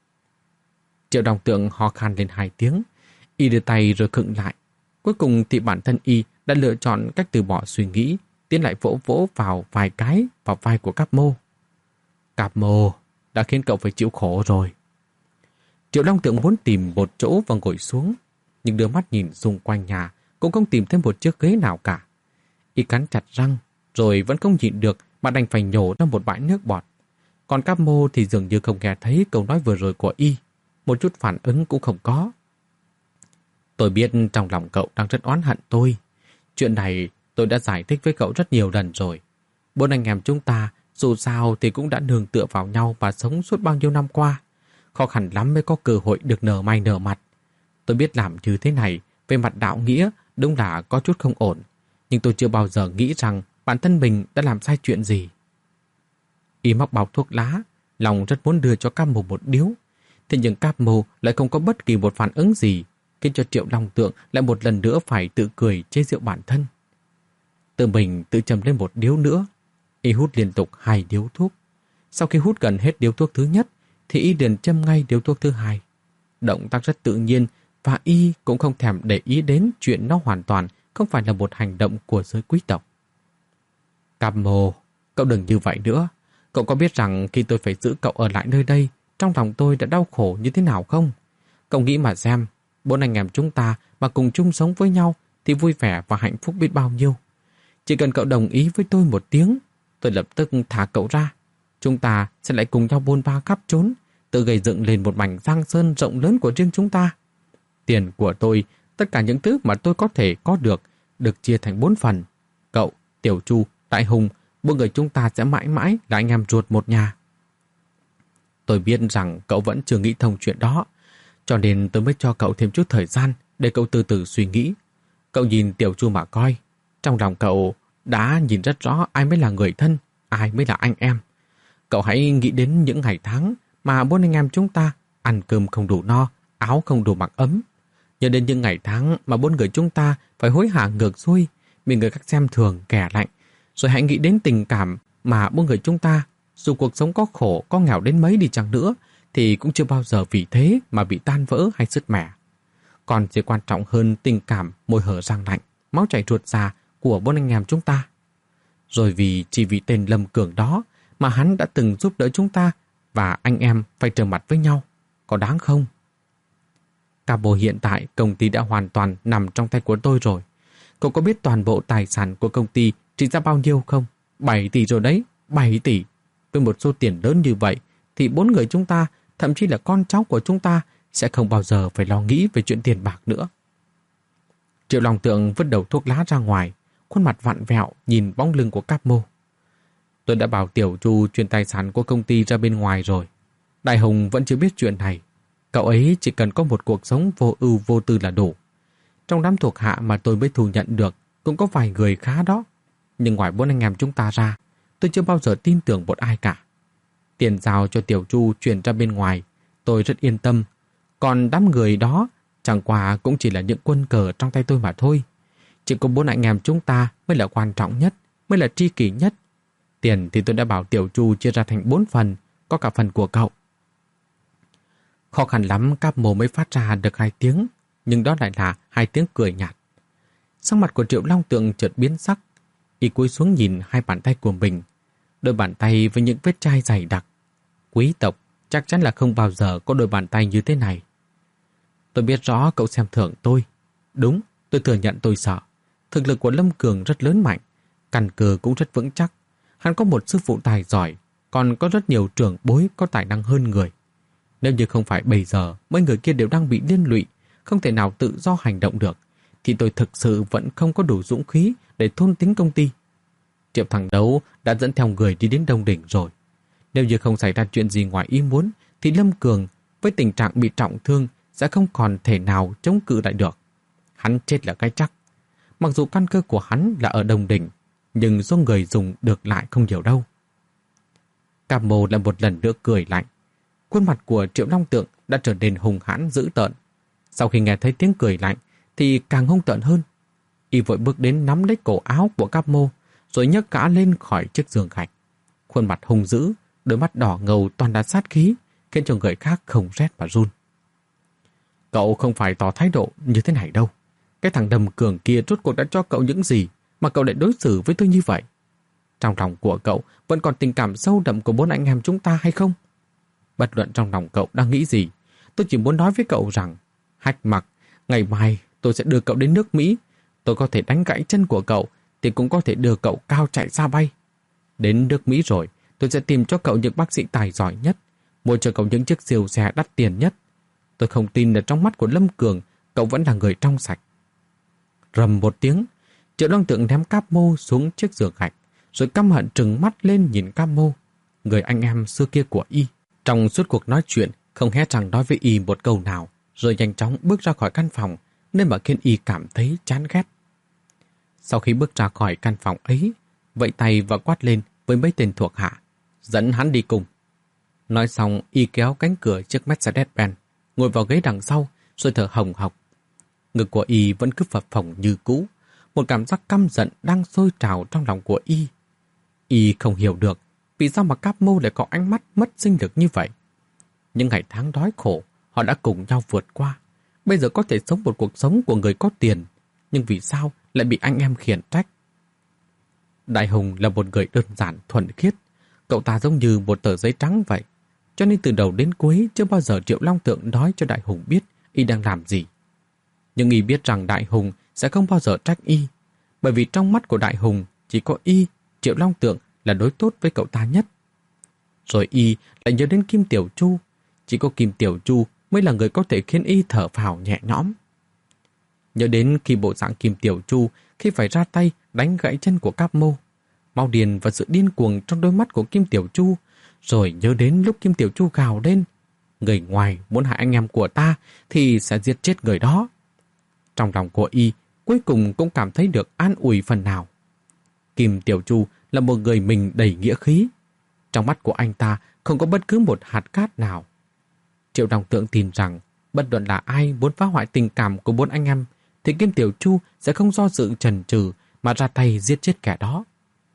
Triệu Long Tượng ho khan lên hai tiếng. Y đưa tay rồi khựng lại. Cuối cùng thì bản thân y đã lựa chọn cách từ bỏ suy nghĩ, tiến lại vỗ vỗ vào vài cái vào vai của Cáp Mô. Cáp Mô, đã khiến cậu phải chịu khổ rồi. Triệu Long Tượng muốn tìm một chỗ và ngồi xuống, nhưng đưa mắt nhìn xung quanh nhà cũng không tìm thấy một chiếc ghế nào cả. Y cắn chặt răng, rồi vẫn không nhịn được mà đành phải nhổ ra một bãi nước bọt. Còn Cáp Mô thì dường như không nghe thấy câu nói vừa rồi của Y, một chút phản ứng cũng không có. Tôi biết trong lòng cậu đang rất oán hận tôi. Chuyện này tôi đã giải thích với cậu rất nhiều lần rồi. Bốn anh em chúng ta dù sao thì cũng đã nương tựa vào nhau và sống suốt bao nhiêu năm qua. Khó khăn lắm mới có cơ hội được nở mày nở mặt. Tôi biết làm như thế này về mặt đạo nghĩa đúng là có chút không ổn, nhưng tôi chưa bao giờ nghĩ rằng bản thân mình đã làm sai chuyện gì. Y móc bao thuốc lá, lòng rất muốn đưa cho Cáp Mô một điếu. Thế nhưng Cáp Mô lại không có bất kỳ một phản ứng gì, khiến cho Triệu Long Tượng lại một lần nữa phải tự cười chế giễu bản thân. Tự mình tự châm lên một điếu nữa. Y hút liên tục hai điếu thuốc. Sau khi hút gần hết điếu thuốc thứ nhất thì Y liền châm ngay điếu thuốc thứ hai. Động tác rất tự nhiên và Y cũng không thèm để ý đến chuyện nó hoàn toàn không phải là một hành động của giới quý tộc. Cáp Mô, cậu đừng như vậy nữa. Cậu có biết rằng khi tôi phải giữ cậu ở lại nơi đây, trong lòng tôi đã đau khổ như thế nào không? Cậu nghĩ mà xem, bốn anh em chúng ta mà cùng chung sống với nhau thì vui vẻ và hạnh phúc biết bao nhiêu. Chỉ cần cậu đồng ý với tôi một tiếng, tôi lập tức thả cậu ra. Chúng ta sẽ lại cùng nhau bôn ba khắp trốn, tự gây dựng lên một mảnh giang sơn rộng lớn của riêng chúng ta. Tiền của tôi, tất cả những thứ mà tôi có thể có được, được chia thành bốn phần. Cậu, Tiểu Chu, Đại Hùng, bốn người chúng ta sẽ mãi mãi là anh em ruột một nhà. Tôi biết rằng cậu vẫn chưa nghĩ thông chuyện đó, cho nên tôi mới cho cậu thêm chút thời gian để cậu từ từ suy nghĩ. Cậu nhìn Tiểu Chu mà coi, trong lòng cậu đã nhìn rất rõ ai mới là người thân, ai mới là anh em. Cậu hãy nghĩ đến những ngày tháng mà bốn anh em chúng ta ăn cơm không đủ no, áo không đủ mặc ấm. Nhớ đến những ngày tháng mà bốn người chúng ta phải hối hả ngược xuôi, bị người khác xem thường kẻ lạnh. Rồi hãy nghĩ đến tình cảm mà bốn người chúng ta, dù cuộc sống có khổ, có nghèo đến mấy đi chăng nữa, thì cũng chưa bao giờ vì thế mà bị tan vỡ hay sứt mẻ. Còn chỉ quan trọng hơn tình cảm môi hở răng lạnh, máu chảy ruột già của bốn anh em chúng ta. Rồi vì chỉ vì tên Lâm Cường đó mà hắn đã từng giúp đỡ chúng ta và anh em phải trở mặt với nhau. Có đáng không? Cáp Mô, hiện tại công ty đã hoàn toàn nằm trong tay của tôi rồi. Cậu có biết toàn bộ tài sản của công ty trị giá bao nhiêu không? bảy tỷ rồi đấy, bảy tỷ. Với một số tiền lớn như vậy thì bốn người chúng ta, thậm chí là con cháu của chúng ta sẽ không bao giờ phải lo nghĩ về chuyện tiền bạc nữa. Triệu Long Tượng vứt đầu thuốc lá ra ngoài, khuôn mặt vặn vẹo nhìn bóng lưng của Cáp Mô. Tôi đã bảo Tiểu Chu chuyển tài sản của công ty ra bên ngoài rồi. Đại Hùng vẫn chưa biết chuyện này. Cậu ấy chỉ cần có một cuộc sống vô ưu vô tư là đủ. Trong đám thuộc hạ mà tôi mới thu nhận được cũng có vài người khá đó. Nhưng ngoài bốn anh em chúng ta ra, tôi chưa bao giờ tin tưởng một ai cả. Tiền giao cho Tiểu Chu chuyển ra bên ngoài, tôi rất yên tâm. Còn đám người đó chẳng qua cũng chỉ là những quân cờ trong tay tôi mà thôi. Chỉ có bốn anh em chúng ta mới là quan trọng nhất, mới là tri kỷ nhất. Tiền thì tôi đã bảo Tiểu Chu chia ra thành bốn phần, có cả phần của cậu. Khó khăn lắm Cáp Mô mới phát ra được hai tiếng, nhưng đó lại là hai tiếng cười nhạt. Sắc mặt của Triệu Long Tượng chợt biến sắc. Y cúi xuống nhìn hai bàn tay của mình, đôi bàn tay với những vết chai dày đặc. Quý tộc chắc chắn là không bao giờ có đôi bàn tay như thế này. Tôi biết rõ cậu xem thường tôi. Đúng, tôi thừa nhận tôi sợ. Thực lực của Lâm Cường rất lớn mạnh, căn cơ cũng rất vững chắc. Hắn có một sư phụ tài giỏi, còn có rất nhiều trưởng bối có tài năng hơn người. Nếu như không phải bây giờ mấy người kia đều đang bị liên lụy, không thể nào tự do hành động được, thì tôi thực sự vẫn không có đủ dũng khí để thôn tính công ty. Triệu Thằng Đấu đã dẫn theo người đi đến Đông Đỉnh rồi. Nếu như không xảy ra chuyện gì ngoài ý muốn, thì Lâm Cường với tình trạng bị trọng thương sẽ không còn thể nào chống cự lại được. Hắn chết là cái chắc. Mặc dù căn cơ của hắn là ở Đông Đỉnh, nhưng số người dùng được lại không nhiều đâu. Cáp Mô lại một lần nữa cười lạnh. Khuôn mặt của Triệu Long Tượng đã trở nên hung hãn dữ tợn. Sau khi nghe thấy tiếng cười lạnh thì càng hung tợn hơn. Y vội bước đến nắm lấy cổ áo của Cáp Mô, rồi nhấc gã lên khỏi chiếc giường gạch. Khuôn mặt hung dữ, đôi mắt đỏ ngầu toàn là sát khí, khiến cho người khác không rét mà run. Cậu không phải tỏ thái độ như thế này đâu. Cái thằng Đầm Cường kia rốt cuộc đã cho cậu những gì mà cậu lại đối xử với tôi như vậy? Trong lòng của cậu vẫn còn tình cảm sâu đậm của bốn anh em chúng ta hay không? Bất luận trong lòng cậu đang nghĩ gì, tôi chỉ muốn nói với cậu rằng, Hách Mặc, ngày mai tôi sẽ đưa cậu đến nước Mỹ. Tôi có thể đánh gãy chân của cậu, thì cũng có thể đưa cậu cao chạy xa bay. Đến nước Mỹ rồi, tôi sẽ tìm cho cậu những bác sĩ tài giỏi nhất, mua cho cậu những chiếc siêu xe đắt tiền nhất. Tôi không tin là trong mắt của Lâm Cường, cậu vẫn là người trong sạch. Rầm một tiếng, Triệu Long Tượng ném Cáp Mô xuống chiếc giường gạch, rồi căm hận trừng mắt lên nhìn Cáp Mô, người anh em xưa kia của y. Trong suốt cuộc nói chuyện, không hé răng nói với y một câu nào, rồi nhanh chóng bước ra khỏi căn phòng, nên mà khiến y cảm thấy chán ghét. Sau khi bước ra khỏi căn phòng ấy, vẫy tay và quát lên với mấy tên thuộc hạ, dẫn hắn đi cùng. Nói xong, y kéo cánh cửa chiếc Mercedes-Benz, ngồi vào ghế đằng sau, rồi thở hồng hộc. Ngực của y vẫn cứ phập phồng như cũ, một cảm giác căm giận đang sôi trào trong lòng của y. Y không hiểu được vì sao mà Cáp Mô lại có ánh mắt mất sinh lực như vậy. Những ngày tháng đói khổ, họ đã cùng nhau vượt qua. Bây giờ có thể sống một cuộc sống của người có tiền, nhưng vì sao lại bị anh em khiển trách? Đại Hùng là một người đơn giản, thuần khiết. Cậu ta giống như một tờ giấy trắng vậy. Cho nên từ đầu đến cuối chưa bao giờ Triệu Long Tượng nói cho Đại Hùng biết y đang làm gì. Nhưng y biết rằng Đại Hùng sẽ không bao giờ trách y, bởi vì trong mắt của Đại Hùng chỉ có y, Triệu Long Tượng là đối tốt với cậu ta nhất. Rồi y lại nhớ đến Kim Tiểu Chu, chỉ có Kim Tiểu Chu mới là người có thể khiến y thở phào nhẹ nhõm. Nhớ đến khi bộ dạng Kim Tiểu Chu khi phải ra tay đánh gãy chân của Cáp Mô, mau điền và sự điên cuồng trong đôi mắt của Kim Tiểu Chu, rồi nhớ đến lúc Kim Tiểu Chu gào lên, người ngoài muốn hại anh em của ta thì sẽ giết chết người đó. Trong lòng của y cuối cùng cũng cảm thấy được an ủi phần nào. Kim Tiểu Chu là một người mình đầy nghĩa khí. Trong mắt của anh ta không có bất cứ một hạt cát nào. Triệu Long Tượng tin rằng bất luận là ai muốn phá hoại tình cảm của bốn anh em thì Kim Tiểu Chu sẽ không do dự chần chừ mà ra tay giết chết kẻ đó.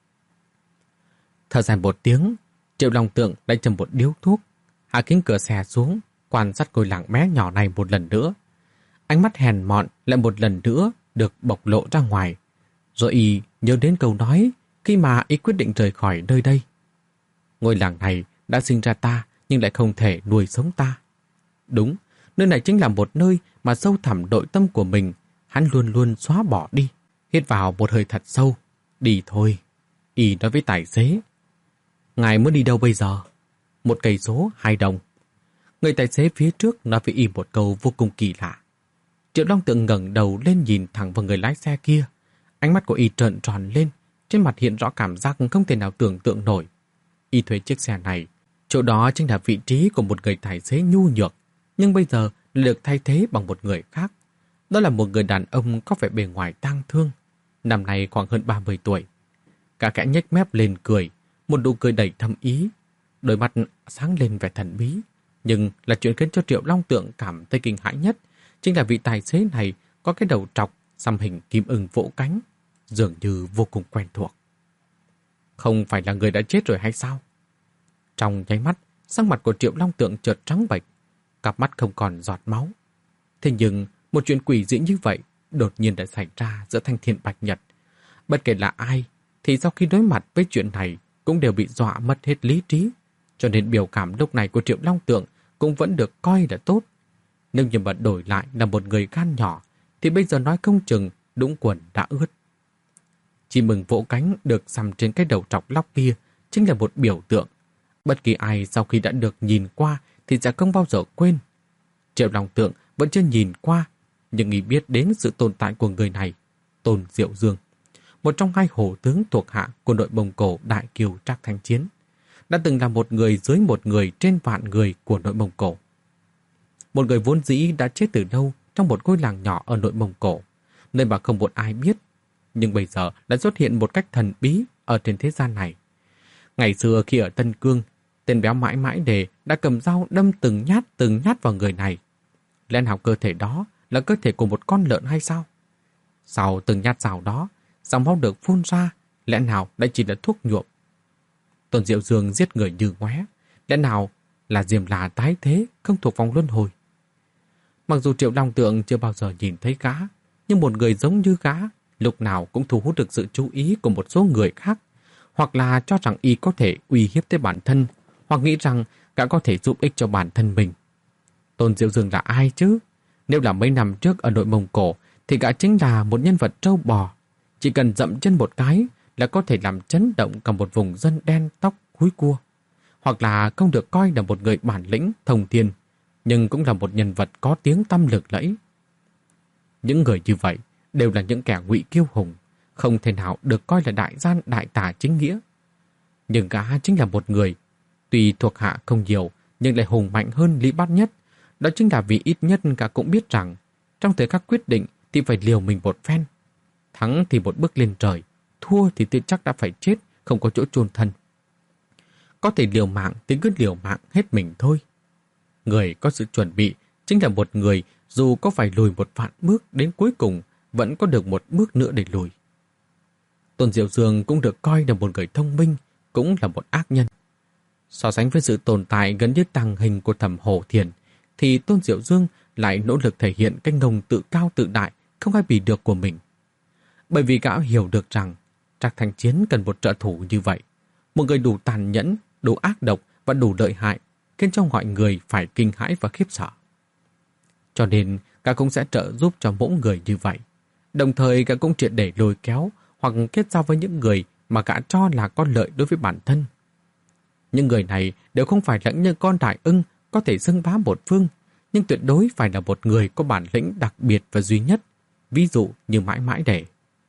Thở dài một tiếng, Triệu Long Tượng đã châm một điếu thuốc, hạ kính cửa xe xuống, quan sát ngôi làng bé nhỏ này một lần nữa. Ánh mắt hèn mọn lại một lần nữa được bộc lộ ra ngoài. Rồi y nhớ đến câu nói khi mà y quyết định rời khỏi nơi đây. Ngôi làng này đã sinh ra ta nhưng lại không thể nuôi sống ta. Đúng, nơi này chính là một nơi mà sâu thẳm nội tâm của mình hắn luôn luôn xóa bỏ đi. Hít vào một hơi thật sâu. Đi thôi. Y nói với tài xế. Ngài muốn đi đâu bây giờ? Một cây số hai đồng. Người tài xế phía trước nói với y một câu vô cùng kỳ lạ. Triệu Long Tượng ngẩng đầu lên nhìn thẳng vào người lái xe kia. Ánh mắt của y trợn tròn lên, trên mặt hiện rõ cảm giác không thể nào tưởng tượng nổi. Y thuê chiếc xe này, chỗ đó chính là vị trí của một người tài xế nhu nhược, nhưng bây giờ được thay thế bằng một người khác. Đó là một người đàn ông có vẻ bề ngoài tang thương, năm nay khoảng hơn ba mươi tuổi. Cả kẽ nhếch mép lên cười, một nụ cười đầy thâm ý, đôi mắt sáng lên vẻ thần bí. Nhưng là chuyện khiến cho Triệu Long Tượng cảm thấy kinh hãi nhất chính là vị tài xế này có cái đầu trọc xăm hình kim ưng vỗ cánh, dường như vô cùng quen thuộc. Không phải là người đã chết rồi hay sao? Trong nháy mắt, sắc mặt của Triệu Long Tượng chợt trắng bệch, cặp mắt không còn giọt máu. Thế nhưng, một chuyện quỷ dị như vậy đột nhiên đã xảy ra giữa Thanh Thiên Bạch Nhật. Bất kể là ai, thì sau khi đối mặt với chuyện này cũng đều bị dọa mất hết lý trí, cho nên biểu cảm lúc này của Triệu Long Tượng cũng vẫn được coi là tốt. Nếu như mà đổi lại là một người gan nhỏ, thì bây giờ nói không chừng đũng quần đã ướt. Chim mừng vỗ cánh được xăm trên cái đầu trọc lóc kia chính là một biểu tượng. Bất kỳ ai sau khi đã được nhìn qua thì sẽ không bao giờ quên. Triệu Long Tượng vẫn chưa nhìn qua, nhưng y biết đến sự tồn tại của người này, Tôn Diệu Dương, một trong hai hổ tướng thuộc hạ của đội Mông Cổ Đại Kiều Trác Thanh Chiến, đã từng là một người dưới một người trên vạn người của nội Mông Cổ. Một người vốn dĩ đã chết từ lâu trong một ngôi làng nhỏ ở nội Mông Cổ, nơi mà không một ai biết, nhưng bây giờ đã xuất hiện một cách thần bí ở trên thế gian này. Ngày xưa khi ở Tân Cương, tên béo mãi mãi đề đã cầm dao đâm từng nhát từng nhát vào người này. Lẽ nào cơ thể đó là cơ thể của một con lợn hay sao? Sau từng nhát dao đó, dòng máu được phun ra, lẽ nào lại chỉ là thuốc nhuộm? Tôn Diệu Dương giết người như ngoé, lẽ nào là Diêm La tái thế không thuộc vòng luân hồi? Mặc dù Triệu Long Tượng chưa bao giờ nhìn thấy gã, nhưng một người giống như gã lúc nào cũng thu hút được sự chú ý của một số người khác, hoặc là cho rằng y có thể uy hiếp tới bản thân, hoặc nghĩ rằng gã có thể giúp ích cho bản thân mình. Tôn Diệu Dương là ai chứ? Nếu là mấy năm trước ở nội Mông Cổ thì gã chính là một nhân vật trâu bò. Chỉ cần dậm chân một cái là có thể làm chấn động cả một vùng dân đen tóc húi cua. Hoặc là không được coi là một người bản lĩnh, thông thiên, nhưng cũng là một nhân vật có tiếng tăm lừng lẫy. Những người như vậy đều là những kẻ ngụy kiêu hùng, không thể nào được coi là đại gian đại tả chính nghĩa. Nhưng gã chính là một người, tuy thuộc hạ không nhiều, nhưng lại hùng mạnh hơn Lý Bát Nhất. Đó chính là vì ít nhất gã cũng biết rằng, trong thời khắc quyết định thì phải liều mình một phen. Thắng thì một bước lên trời, thua thì tự chắc đã phải chết, không có chỗ chôn thân. Có thể liều mạng thì cứ liều mạng hết mình thôi. Người có sự chuẩn bị chính là một người dù có phải lùi một vạn bước đến cuối cùng vẫn có được một bước nữa để lùi. Tôn Diệu Dương cũng được coi là một người thông minh, cũng là một ác nhân. So sánh với sự tồn tại gần như tàng hình của Thẩm Hổ Thiền, thì Tôn Diệu Dương lại nỗ lực thể hiện cái ngông tự cao tự đại không ai bị được của mình. Bởi vì gã hiểu được rằng Trạc Thành Chiến cần một trợ thủ như vậy, một người đủ tàn nhẫn, đủ ác độc và đủ lợi hại, khiến cho mọi người phải kinh hãi và khiếp sợ. Cho nên gã cũng sẽ trợ giúp cho mỗi người như vậy. Đồng thời gã cũng triệt để lôi kéo hoặc kết giao với những người mà gã cho là có lợi đối với bản thân. Những người này đều không phải là những con đại ưng có thể xưng bá một phương, nhưng tuyệt đối phải là một người có bản lĩnh đặc biệt và duy nhất, ví dụ như Mãi Mãi Để.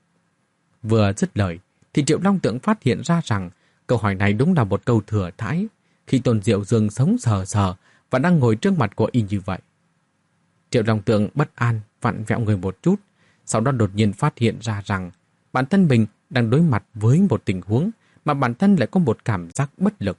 Vừa dứt lời, thì Triệu Long Tượng phát hiện ra rằng câu hỏi này đúng là một câu thừa thãi, khi Tôn Diệu Dương sống sờ sờ và đang ngồi trước mặt của y như vậy. Triệu Long Tượng bất an, vặn vẹo người một chút, sau đó đột nhiên phát hiện ra rằng bản thân mình đang đối mặt với một tình huống mà bản thân lại có một cảm giác bất lực.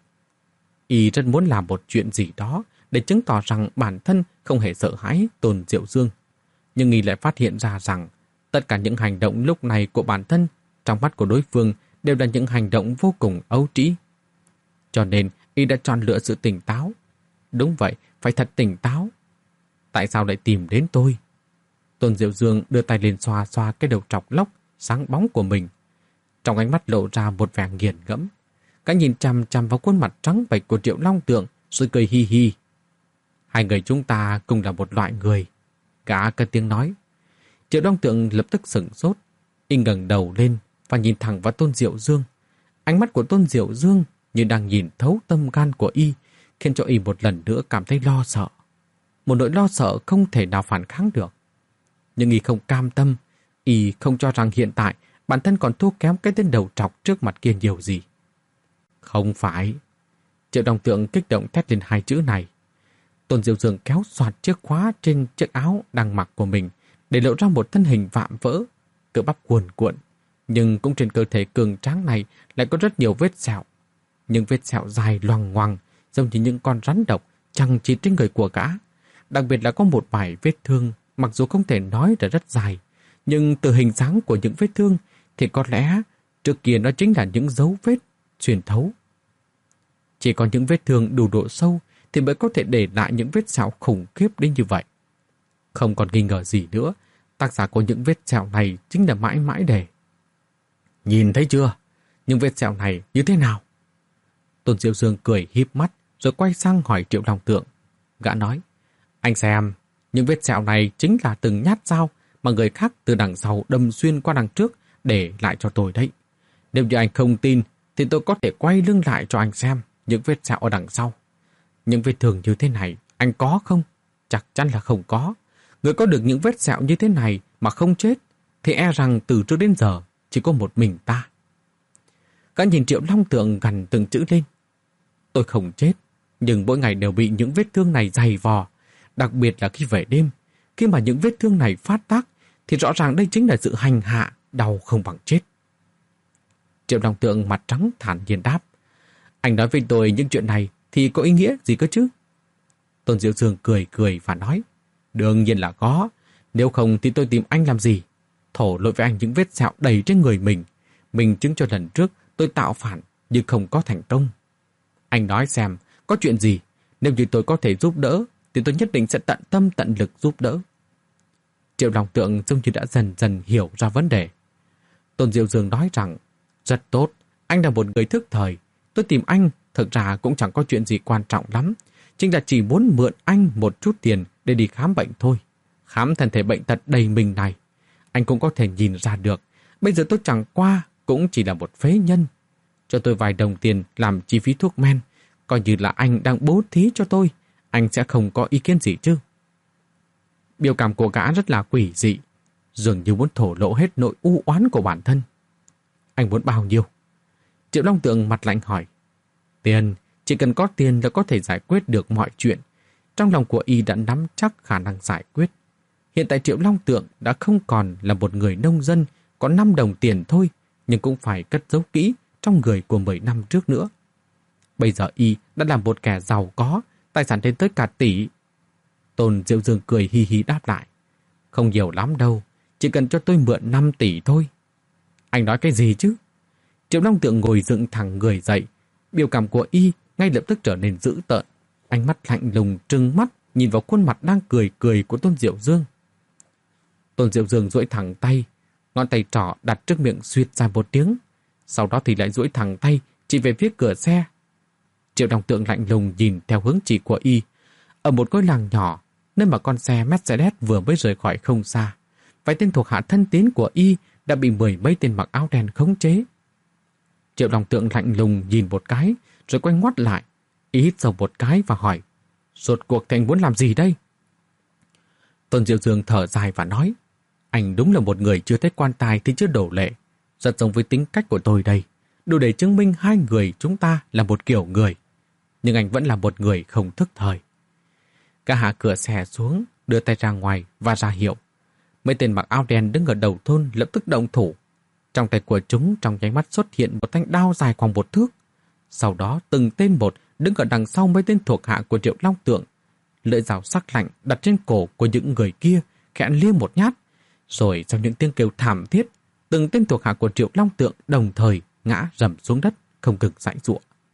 Y rất muốn làm một chuyện gì đó để chứng tỏ rằng bản thân không hề sợ hãi Tôn Diệu Dương. Nhưng y lại phát hiện ra rằng tất cả những hành động lúc này của bản thân trong mắt của đối phương đều là những hành động vô cùng ấu trĩ. Cho nên y đã chọn lựa sự tỉnh táo. Đúng vậy, phải thật tỉnh táo. Tại sao lại tìm đến tôi? Tôn Diệu Dương đưa tay lên xoa xoa cái đầu trọc lóc sáng bóng của mình. Trong ánh mắt lộ ra một vẻ nghiền ngẫm. Cả nhìn chằm chằm vào khuôn mặt trắng bệch của Triệu Long Tượng rồi cười hi hi. Hai người chúng ta cùng là một loại người. Gã cất tiếng nói. Triệu Long Tượng lập tức sửng sốt. Y ngẩng đầu lên và nhìn thẳng vào Tôn Diệu Dương. Ánh mắt của Tôn Diệu Dương như đang nhìn thấu tâm gan của y, khiến cho y một lần nữa cảm thấy lo sợ. Một nỗi lo sợ không thể nào phản kháng được. Nhưng y không cam tâm, y không cho rằng hiện tại bản thân còn thua kém cái tên đầu trọc trước mặt kia nhiều gì. Không phải. Triệu Long Tượng kích động thét lên hai chữ này. Tôn Diệu Dương kéo soạt chiếc khóa trên chiếc áo đang mặc của mình để lộ ra một thân hình vạm vỡ, cơ bắp cuồn cuộn, nhưng cũng trên cơ thể cường tráng này lại có rất nhiều vết sẹo. Những vết sẹo dài loằng ngoằng giống như những con rắn độc chằng chịt trên người của gã. Đặc biệt là có một vài vết thương, mặc dù không thể nói là rất dài, nhưng từ hình dáng của những vết thương thì có lẽ trước kia nó chính là những dấu vết xuyên thấu. Chỉ có những vết thương đủ độ sâu thì mới có thể để lại những vết sẹo khủng khiếp đến như vậy. Không còn nghi ngờ gì nữa, tác giả của những vết sẹo này chính là Mãi Mãi Để. Nhìn thấy chưa? Những vết sẹo này như thế nào? Tôn Diệu Dương cười híp mắt rồi quay sang hỏi Triệu Long Tượng. Gã nói, anh xem, những vết sẹo này chính là từng nhát dao mà người khác từ đằng sau đâm xuyên qua đằng trước để lại cho tôi đấy. Nếu như anh không tin thì tôi có thể quay lưng lại cho anh xem những vết sẹo ở đằng sau. Những vết thương như thế này anh có không? Chắc chắn là không có. Người có được những vết sẹo như thế này mà không chết thì e rằng từ trước đến giờ chỉ có một mình ta. Gã nhìn Triệu Long Tượng gằn từng chữ lên. Tôi không chết, nhưng mỗi ngày đều bị những vết thương này dày vò. Đặc biệt là khi về đêm, khi mà những vết thương này phát tác thì rõ ràng đây chính là sự hành hạ, đau không bằng chết. Triệu Long Tượng mặt trắng thản nhiên đáp. Anh nói với tôi những chuyện này thì có ý nghĩa gì cơ chứ? Tôn Diệu Dương cười cười và nói. Đương nhiên là có, nếu không thì tôi tìm anh làm gì? Thổ lỗi với anh những vết sẹo đầy trên người mình. Mình chứng cho lần trước tôi tạo phản nhưng không có thành công. Anh nói xem, có chuyện gì? Nếu như tôi có thể giúp đỡ thì tôi nhất định sẽ tận tâm tận lực giúp đỡ. Triệu Long Tượng giống như đã dần dần hiểu ra vấn đề. Tôn Diệu Dương nói rằng, rất tốt, anh là một người thức thời. Tôi tìm anh, thực ra cũng chẳng có chuyện gì quan trọng lắm. Chính là chỉ muốn mượn anh một chút tiền để đi khám bệnh thôi. Khám thân thể bệnh tật đầy mình này. Anh cũng có thể nhìn ra được. Bây giờ tôi chẳng qua cũng chỉ là một phế nhân. Cho tôi vài đồng tiền làm chi phí thuốc men. Coi như là anh đang bố thí cho tôi. Anh sẽ không có ý kiến gì chứ? Biểu cảm của gã rất là quỷ dị. Dường như muốn thổ lộ hết nỗi u oán của bản thân. Anh muốn bao nhiêu? Triệu Long Tượng mặt lạnh hỏi. Tiền, chỉ cần có tiền là có thể giải quyết được mọi chuyện. Trong lòng của y đã nắm chắc khả năng giải quyết. Hiện tại Triệu Long Tượng đã không còn là một người nông dân có năm đồng tiền thôi, nhưng cũng phải cất giấu kỹ trong người của mười năm trước nữa. Bây giờ y đã là một kẻ giàu có, tài sản lên tới cả tỷ. Tôn Diệu Dương cười hi hi đáp lại. Không nhiều lắm đâu, chỉ cần cho tôi mượn năm tỷ thôi. Anh nói cái gì chứ? Triệu Long Tượng ngồi dựng thẳng người dậy. Biểu cảm của y ngay lập tức trở nên dữ tợn. Ánh mắt lạnh lùng trừng mắt nhìn vào khuôn mặt đang cười cười của Tôn Diệu Dương. Tôn Diệu Dương duỗi thẳng tay, ngón tay trỏ đặt trước miệng suýt ra một tiếng. Sau đó thì lại duỗi thẳng tay chỉ về phía cửa xe. Triệu Long Tượng lạnh lùng nhìn theo hướng chỉ của y. Ở một ngôi làng nhỏ, nơi mà con xe Mercedes vừa mới rời khỏi không xa, vài tên thuộc hạ thân tín của y đã bị mười mấy tên mặc áo đen khống chế. Triệu Long Tượng lạnh lùng nhìn một cái, rồi quay ngoắt lại, y hít sâu một cái và hỏi, rốt cuộc thì anh muốn làm gì đây? Tôn Diệu Dương thở dài và nói, anh đúng là một người chưa thấy quan tài thì chưa đổ lệ, rất giống với tính cách của tôi đây, đủ để chứng minh hai người chúng ta là một kiểu người. Nhưng anh vẫn là một người không thức thời. Cả hạ cửa xe xuống, đưa tay ra ngoài và ra hiệu. Mấy tên mặc áo đen đứng ở đầu thôn lập tức động thủ. Trong tay của chúng trong nháy mắt xuất hiện một thanh đao dài khoảng một thước. Sau đó từng tên một đứng ở đằng sau mấy tên thuộc hạ của Triệu Long Tượng. Lưỡi dao sắc lạnh đặt trên cổ của những người kia, khẽ liêng một nhát. Rồi trong những tiếng kêu thảm thiết, từng tên thuộc hạ của Triệu Long Tượng đồng thời ngã rầm xuống đất, không ngừng giãy giụa.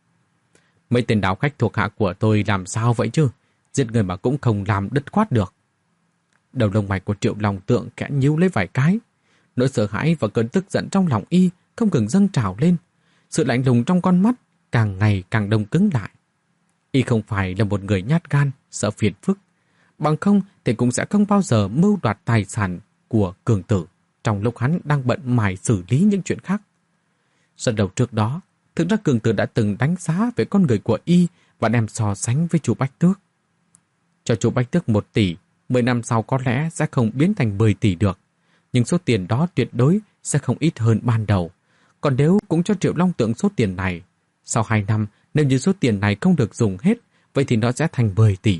Mấy tên đào khách thuộc hạ của tôi làm sao vậy chứ? Giết người mà cũng không làm đứt khoát được. Đầu lông mày của Triệu Long Tượng khẽ nhíu lấy vài cái. Nỗi sợ hãi và cơn tức giận trong lòng y không ngừng dâng trào lên. Sự lạnh lùng trong con mắt càng ngày càng đông cứng lại. Y không phải là một người nhát gan, sợ phiền phức. Bằng không thì cũng sẽ không bao giờ mưu đoạt tài sản của Cường Tử trong lúc hắn đang bận mải xử lý những chuyện khác. Rất đầu trước đó, thực ra Cường Tử đã từng đánh giá về con người của y và đem so sánh với chú Bách Tước. Cho chú Bách Tước một tỷ, mười năm sau có lẽ sẽ không biến thành mười tỷ được. Nhưng số tiền đó tuyệt đối sẽ không ít hơn ban đầu. Còn nếu cũng cho Triệu Long Tượng số tiền này, sau hai năm nếu như số tiền này không được dùng hết, vậy thì nó sẽ thành mười tỷ.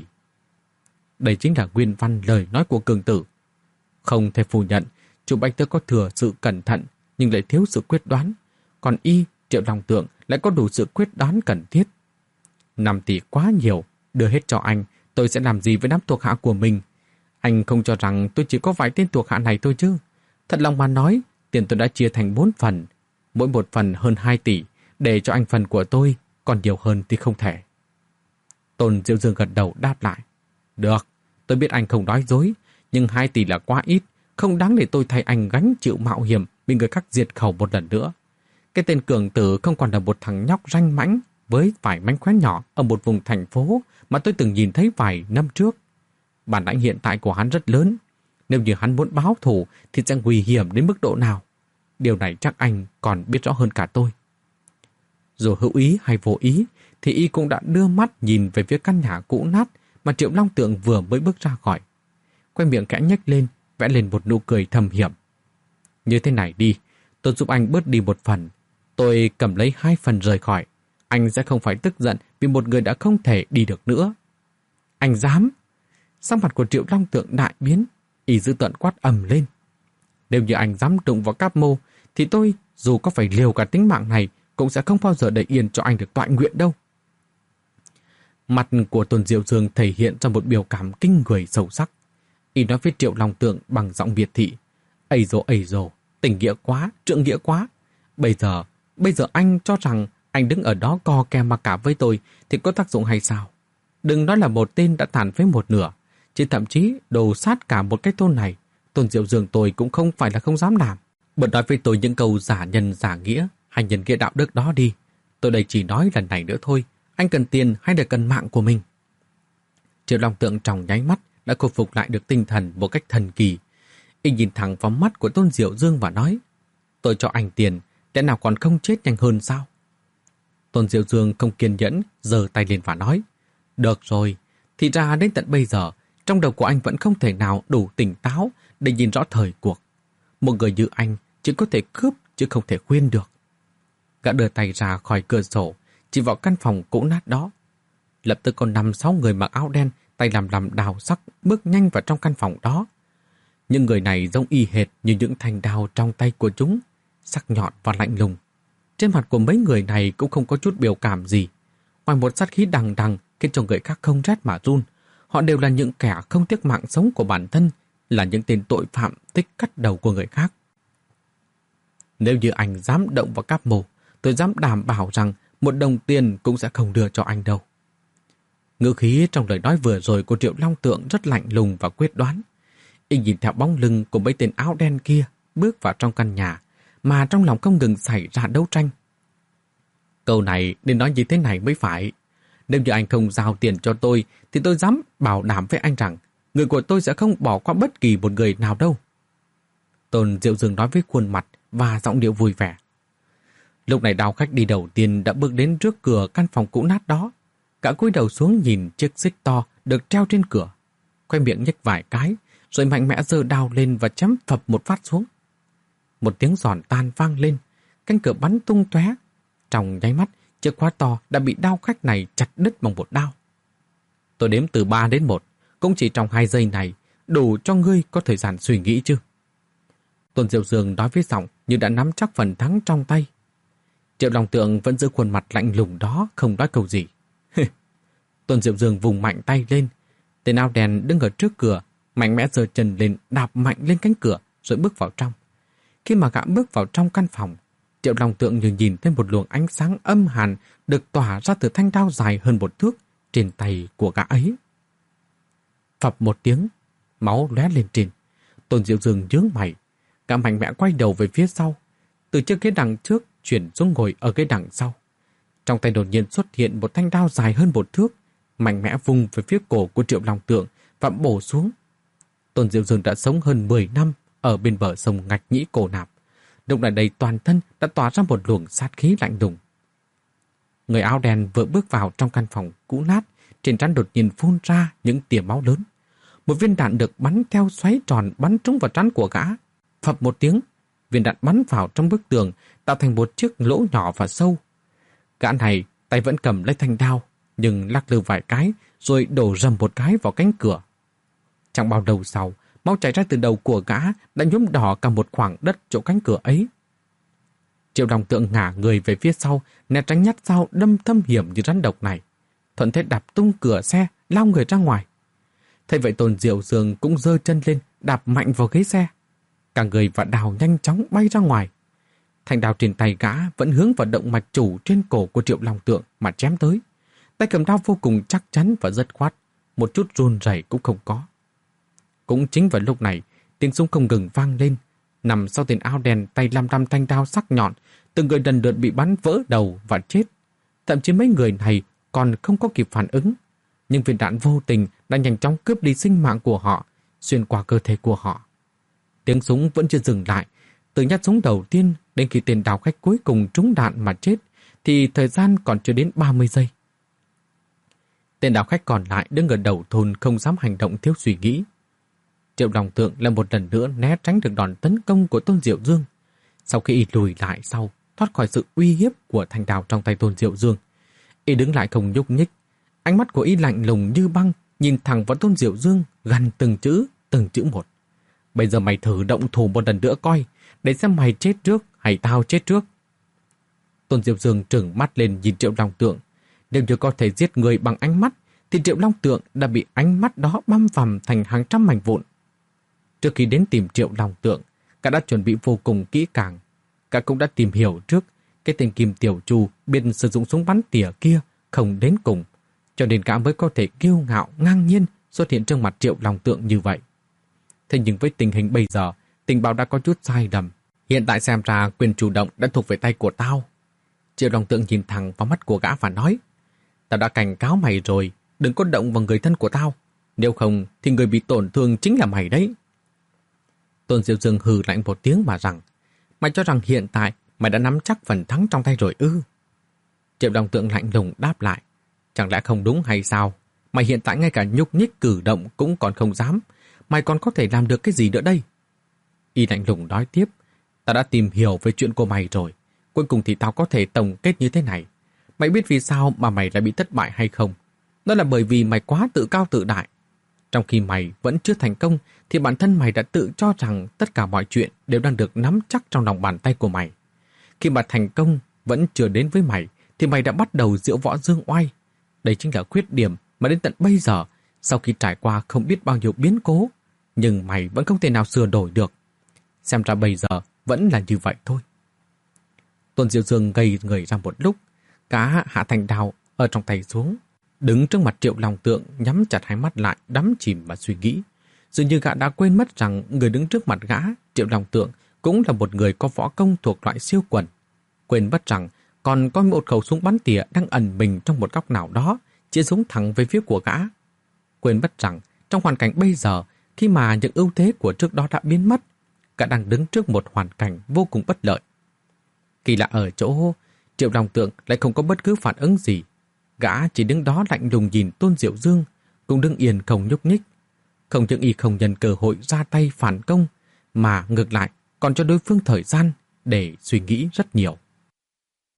Đây chính là nguyên văn lời nói của Cường Tử. Không thể phủ nhận, chú Bách Tước có thừa sự cẩn thận nhưng lại thiếu sự quyết đoán. Còn y, Triệu Long Tượng lại có đủ sự quyết đoán cần thiết. Năm tỷ quá nhiều, đưa hết cho anh, tôi sẽ làm gì với đám thuộc hạ của mình? Anh không cho rằng tôi chỉ có vài tên thuộc hạ này thôi chứ? Thật lòng mà nói, tiền tôi đã chia thành bốn phần, mỗi một phần hơn hai tỷ, để cho anh phần của tôi, còn nhiều hơn thì không thể. Tôn Diệu Dương gật đầu đáp lại. Được, tôi biết anh không nói dối, nhưng hai tỷ là quá ít, không đáng để tôi thay anh gánh chịu mạo hiểm bị người khác diệt khẩu một lần nữa. Cái tên Cường Tử không còn là một thằng nhóc ranh mãnh với vài mánh khóe nhỏ ở một vùng thành phố mà tôi từng nhìn thấy vài năm trước. Bản lãnh hiện tại của hắn rất lớn. Nếu như hắn muốn báo thù thì sẽ nguy hiểm đến mức độ nào. Điều này chắc anh còn biết rõ hơn cả tôi. Dù hữu ý hay vô ý thì y cũng đã đưa mắt nhìn về phía căn nhà cũ nát mà Triệu Long Tượng vừa mới bước ra khỏi. Quay miệng khẽ nhếch lên, vẽ lên một nụ cười thầm hiểm. Như thế này đi, tôi giúp anh bớt đi một phần. Tôi cầm lấy hai phần rời khỏi. Anh sẽ không phải tức giận vì một người đã không thể đi được nữa. Anh dám? Sắc mặt của Triệu Long Tượng đại biến, y dữ tợn quát ầm lên. Nếu như anh dám đụng vào Cáp Mô, thì tôi, dù có phải liều cả tính mạng này, cũng sẽ không bao giờ để yên cho anh được toại nguyện đâu. Mặt của Tôn Diệu Dương thể hiện ra một biểu cảm kinh người sâu sắc. Y nói với Triệu Long Tượng bằng giọng biệt thị. Ây dồ ây dồ, tình nghĩa quá, trượng nghĩa quá. Bây giờ, bây giờ anh cho rằng anh đứng ở đó co kè mà cả với tôi thì có tác dụng hay sao? Đừng nói là một tên đã tàn phế một nửa, chỉ thậm chí đồ sát cả một cái thôn này. Tôn Diệu Dương tôi cũng không phải là không dám làm. Bật nói với tôi những câu giả nhân giả nghĩa hay nhân nghĩa đạo đức đó đi. Tôi đây chỉ nói lần này nữa thôi. Anh cần tiền hay là cần mạng của mình? Triệu Long Tượng trong nháy mắt đã khôi phục lại được tinh thần một cách thần kỳ. Y nhìn thẳng vào mắt của Tôn Diệu Dương và nói, tôi cho anh tiền, lẽ nào còn không chết nhanh hơn sao? Tôn Diệu Dương không kiên nhẫn, giơ tay lên và nói, được rồi, thì ra đến tận bây giờ, trong đầu của anh vẫn không thể nào đủ tỉnh táo để nhìn rõ thời cuộc. Một người như anh chỉ có thể cướp chứ không thể khuyên được. Gã đưa tay ra khỏi cửa sổ, chỉ vào căn phòng cũ nát đó. Lập tức có năm sáu người mặc áo đen, tay làm làm đào sắc, bước nhanh vào trong căn phòng đó. Những người này giống y hệt như những thanh đao trong tay của chúng, sắc nhọn và lạnh lùng. Trên mặt của mấy người này cũng không có chút biểu cảm gì. Ngoài một sát khí đằng đằng khiến cho người khác không rét mà run, họ đều là những kẻ không tiếc mạng sống của bản thân, là những tên tội phạm thích cắt đầu của người khác. Nếu như anh dám động vào cáp mồ, tôi dám đảm bảo rằng một đồng tiền cũng sẽ không đưa cho anh đâu. Ngữ khí trong lời nói vừa rồi của Triệu Long Tượng rất lạnh lùng và quyết đoán. Y nhìn theo bóng lưng của mấy tên áo đen kia bước vào trong căn nhà, mà trong lòng không ngừng xảy ra đấu tranh. Câu này nên nói như thế này mới phải. Nếu như anh không giao tiền cho tôi, thì tôi dám bảo đảm với anh rằng người của tôi sẽ không bỏ qua bất kỳ một người nào đâu. Tôn Diệu Dương nói với khuôn mặt và giọng điệu vui vẻ. Lúc này đào khách đi đầu tiên đã bước đến trước cửa căn phòng cũ nát đó. Cả cúi đầu xuống nhìn chiếc xích to được treo trên cửa, khoe miệng nhếch vài cái, rồi mạnh mẽ giơ đao lên và chém phập một phát xuống. Một tiếng giòn tan vang lên, cánh cửa bắn tung tóe. Trong nháy mắt, chiếc khóa to đã bị đao khách này chặt đứt bằng một đao. Tôi đếm từ ba đến một, cũng chỉ trong hai giây này, đủ cho ngươi có thời gian suy nghĩ chứ? Tôn Diệu Dương nói với giọng như đã nắm chắc phần thắng trong tay. Triệu Long Tượng vẫn giữ khuôn mặt lạnh lùng đó, không nói câu gì. Tôn Diệu Dương vùng mạnh tay lên. Tên áo đen đứng ở trước cửa, mạnh mẽ giơ chân lên, đạp mạnh lên cánh cửa, rồi bước vào trong. Khi mà gã bước vào trong căn phòng, Triệu Long Tượng như nhìn thấy một luồng ánh sáng âm hàn được tỏa ra từ thanh đao dài hơn một thước trên tay của gã ấy. Phập một tiếng, máu lóe lên trên. Tôn Diệu Dương nhướng mày, gã mạnh mẽ quay đầu về phía sau, từ chiếc ghế đằng trước chuyển xuống ngồi ở ghế đằng sau. Trong tay đột nhiên xuất hiện một thanh đao dài hơn một thước, mạnh mẽ vung về phía cổ của Triệu Long Tượng và bổ xuống. Tôn Diệu Dương đã sống hơn mười năm ở bên bờ sông Ngạch Nhĩ Cổ Nạp. Lúc này đây toàn thân đã tỏa ra một luồng sát khí lạnh lùng. Người áo đen vừa bước vào trong căn phòng cũ nát, trên trán đột nhiên phun ra những tia máu lớn. Một viên đạn được bắn theo xoáy tròn bắn trúng vào trán của gã. Phập một tiếng, viên đạn bắn vào trong bức tường, tạo thành một chiếc lỗ nhỏ và sâu. Gã này tay vẫn cầm lấy thanh đao, nhưng lắc lư vài cái rồi đổ rầm một cái vào cánh cửa. Chẳng bao lâu sau, máu chảy ra từ đầu của gã đã nhuốm đỏ cả một khoảng đất chỗ cánh cửa ấy. Triệu Long Tượng ngả người về phía sau, né tránh nhát dao đâm thâm hiểm như rắn độc này, thuận thế đạp tung cửa xe, lao người ra ngoài. Thấy vậy Tôn Diệu Dương cũng giơ chân lên, đạp mạnh vào ghế xe. Cả người và đào nhanh chóng bay ra ngoài. Thanh đao trên tay gã vẫn hướng vào động mạch chủ trên cổ của Triệu Long Tượng mà chém tới. Tay cầm đao vô cùng chắc chắn và dứt khoát, một chút run rẩy cũng không có. Cũng chính vào lúc này, tiếng súng không ngừng vang lên. Nằm sau tên áo đen tay lăm lăm thanh đao sắc nhọn, từng người lần lượt bị bắn vỡ đầu và chết. Thậm chí mấy người này còn không có kịp phản ứng, nhưng viên đạn vô tình đã nhanh chóng cướp đi sinh mạng của họ, xuyên qua cơ thể của họ. Tiếng súng vẫn chưa dừng lại. Từ nhát súng đầu tiên đến khi tên đào khách cuối cùng trúng đạn mà chết, thì thời gian còn chưa đến ba mươi giây. Tên đào khách còn lại đứng ở đầu thôn không dám hành động thiếu suy nghĩ. Triệu Long Tượng lại một lần nữa né tránh được đòn tấn công của Tôn Diệu Dương. Sau khi y lùi lại sau, thoát khỏi sự uy hiếp của thanh đao trong tay Tôn Diệu Dương, y đứng lại không nhúc nhích. Ánh mắt của y lạnh lùng như băng, nhìn thẳng vào Tôn Diệu Dương, gằn từng chữ, từng chữ một. Bây giờ mày thử động thủ một lần nữa coi, để xem mày chết trước hay tao chết trước. Tôn Diệu Dương trừng mắt lên nhìn Triệu Long Tượng. Nếu như có thể giết người bằng ánh mắt, thì Triệu Long Tượng đã bị ánh mắt đó băm vằm thành hàng trăm mảnh vụn. Trước khi đến tìm Triệu Long Tượng, cả đã chuẩn bị vô cùng kỹ càng. Cả cũng đã tìm hiểu trước cái tên Kim Tiểu Chu biết sử dụng súng bắn tỉa kia không đến cùng, cho nên cả mới có thể kiêu ngạo ngang nhiên xuất hiện trước mặt Triệu Long Tượng như vậy. Thế nhưng với tình hình bây giờ, tình báo đã có chút sai lầm. Hiện tại xem ra quyền chủ động đã thuộc về tay của tao. Triệu Long Tượng nhìn thẳng vào mắt của gã và nói, tao đã cảnh cáo mày rồi, đừng có động vào người thân của tao. Nếu không thì người bị tổn thương chính là mày đấy. Tôn Diệu Dương hừ lạnh một tiếng mà rằng, mày cho rằng hiện tại mày đã nắm chắc phần thắng trong tay rồi ư? Triệu Long Tượng lạnh lùng đáp lại, chẳng lẽ không đúng hay sao? Mày hiện tại ngay cả nhúc nhích cử động cũng còn không dám, mày còn có thể làm được cái gì nữa đây? Y lạnh lùng nói tiếp, tao đã tìm hiểu về chuyện của mày rồi, cuối cùng thì tao có thể tổng kết như thế này. Mày biết vì sao mà mày lại bị thất bại hay không? Đó là bởi vì mày quá tự cao tự đại. Trong khi mày vẫn chưa thành công thì bản thân mày đã tự cho rằng tất cả mọi chuyện đều đang được nắm chắc trong lòng bàn tay của mày. Khi mà thành công vẫn chưa đến với mày thì mày đã bắt đầu diễu võ dương oai. Đây chính là khuyết điểm mà đến tận bây giờ, sau khi trải qua không biết bao nhiêu biến cố, nhưng mày vẫn không thể nào sửa đổi được. Xem ra bây giờ vẫn là như vậy thôi. Tôn Diệu Dương ngây người ra một lúc, cá hạ thành đao ở trong tay xuống, đứng trước mặt Triệu Long Tượng, nhắm chặt hai mắt lại, đắm chìm và suy nghĩ. Dường như gã đã quên mất rằng người đứng trước mặt gã, Triệu Long Tượng, cũng là một người có võ công thuộc loại siêu quần. Quên mất rằng còn có một khẩu súng bắn tỉa đang ẩn mình trong một góc nào đó, chĩa súng thẳng về phía của gã. Quên mất rằng trong hoàn cảnh bây giờ, khi mà những ưu thế của trước đó đã biến mất, gã đang đứng trước một hoàn cảnh vô cùng bất lợi. Kỳ lạ ở chỗ, Triệu Long Tượng lại không có bất cứ phản ứng gì. Gã chỉ đứng đó lạnh lùng nhìn Tôn Diệu Dương, cũng đứng yên không nhúc nhích. Không những y không nhân cơ hội ra tay phản công, mà ngược lại còn cho đối phương thời gian để suy nghĩ rất nhiều.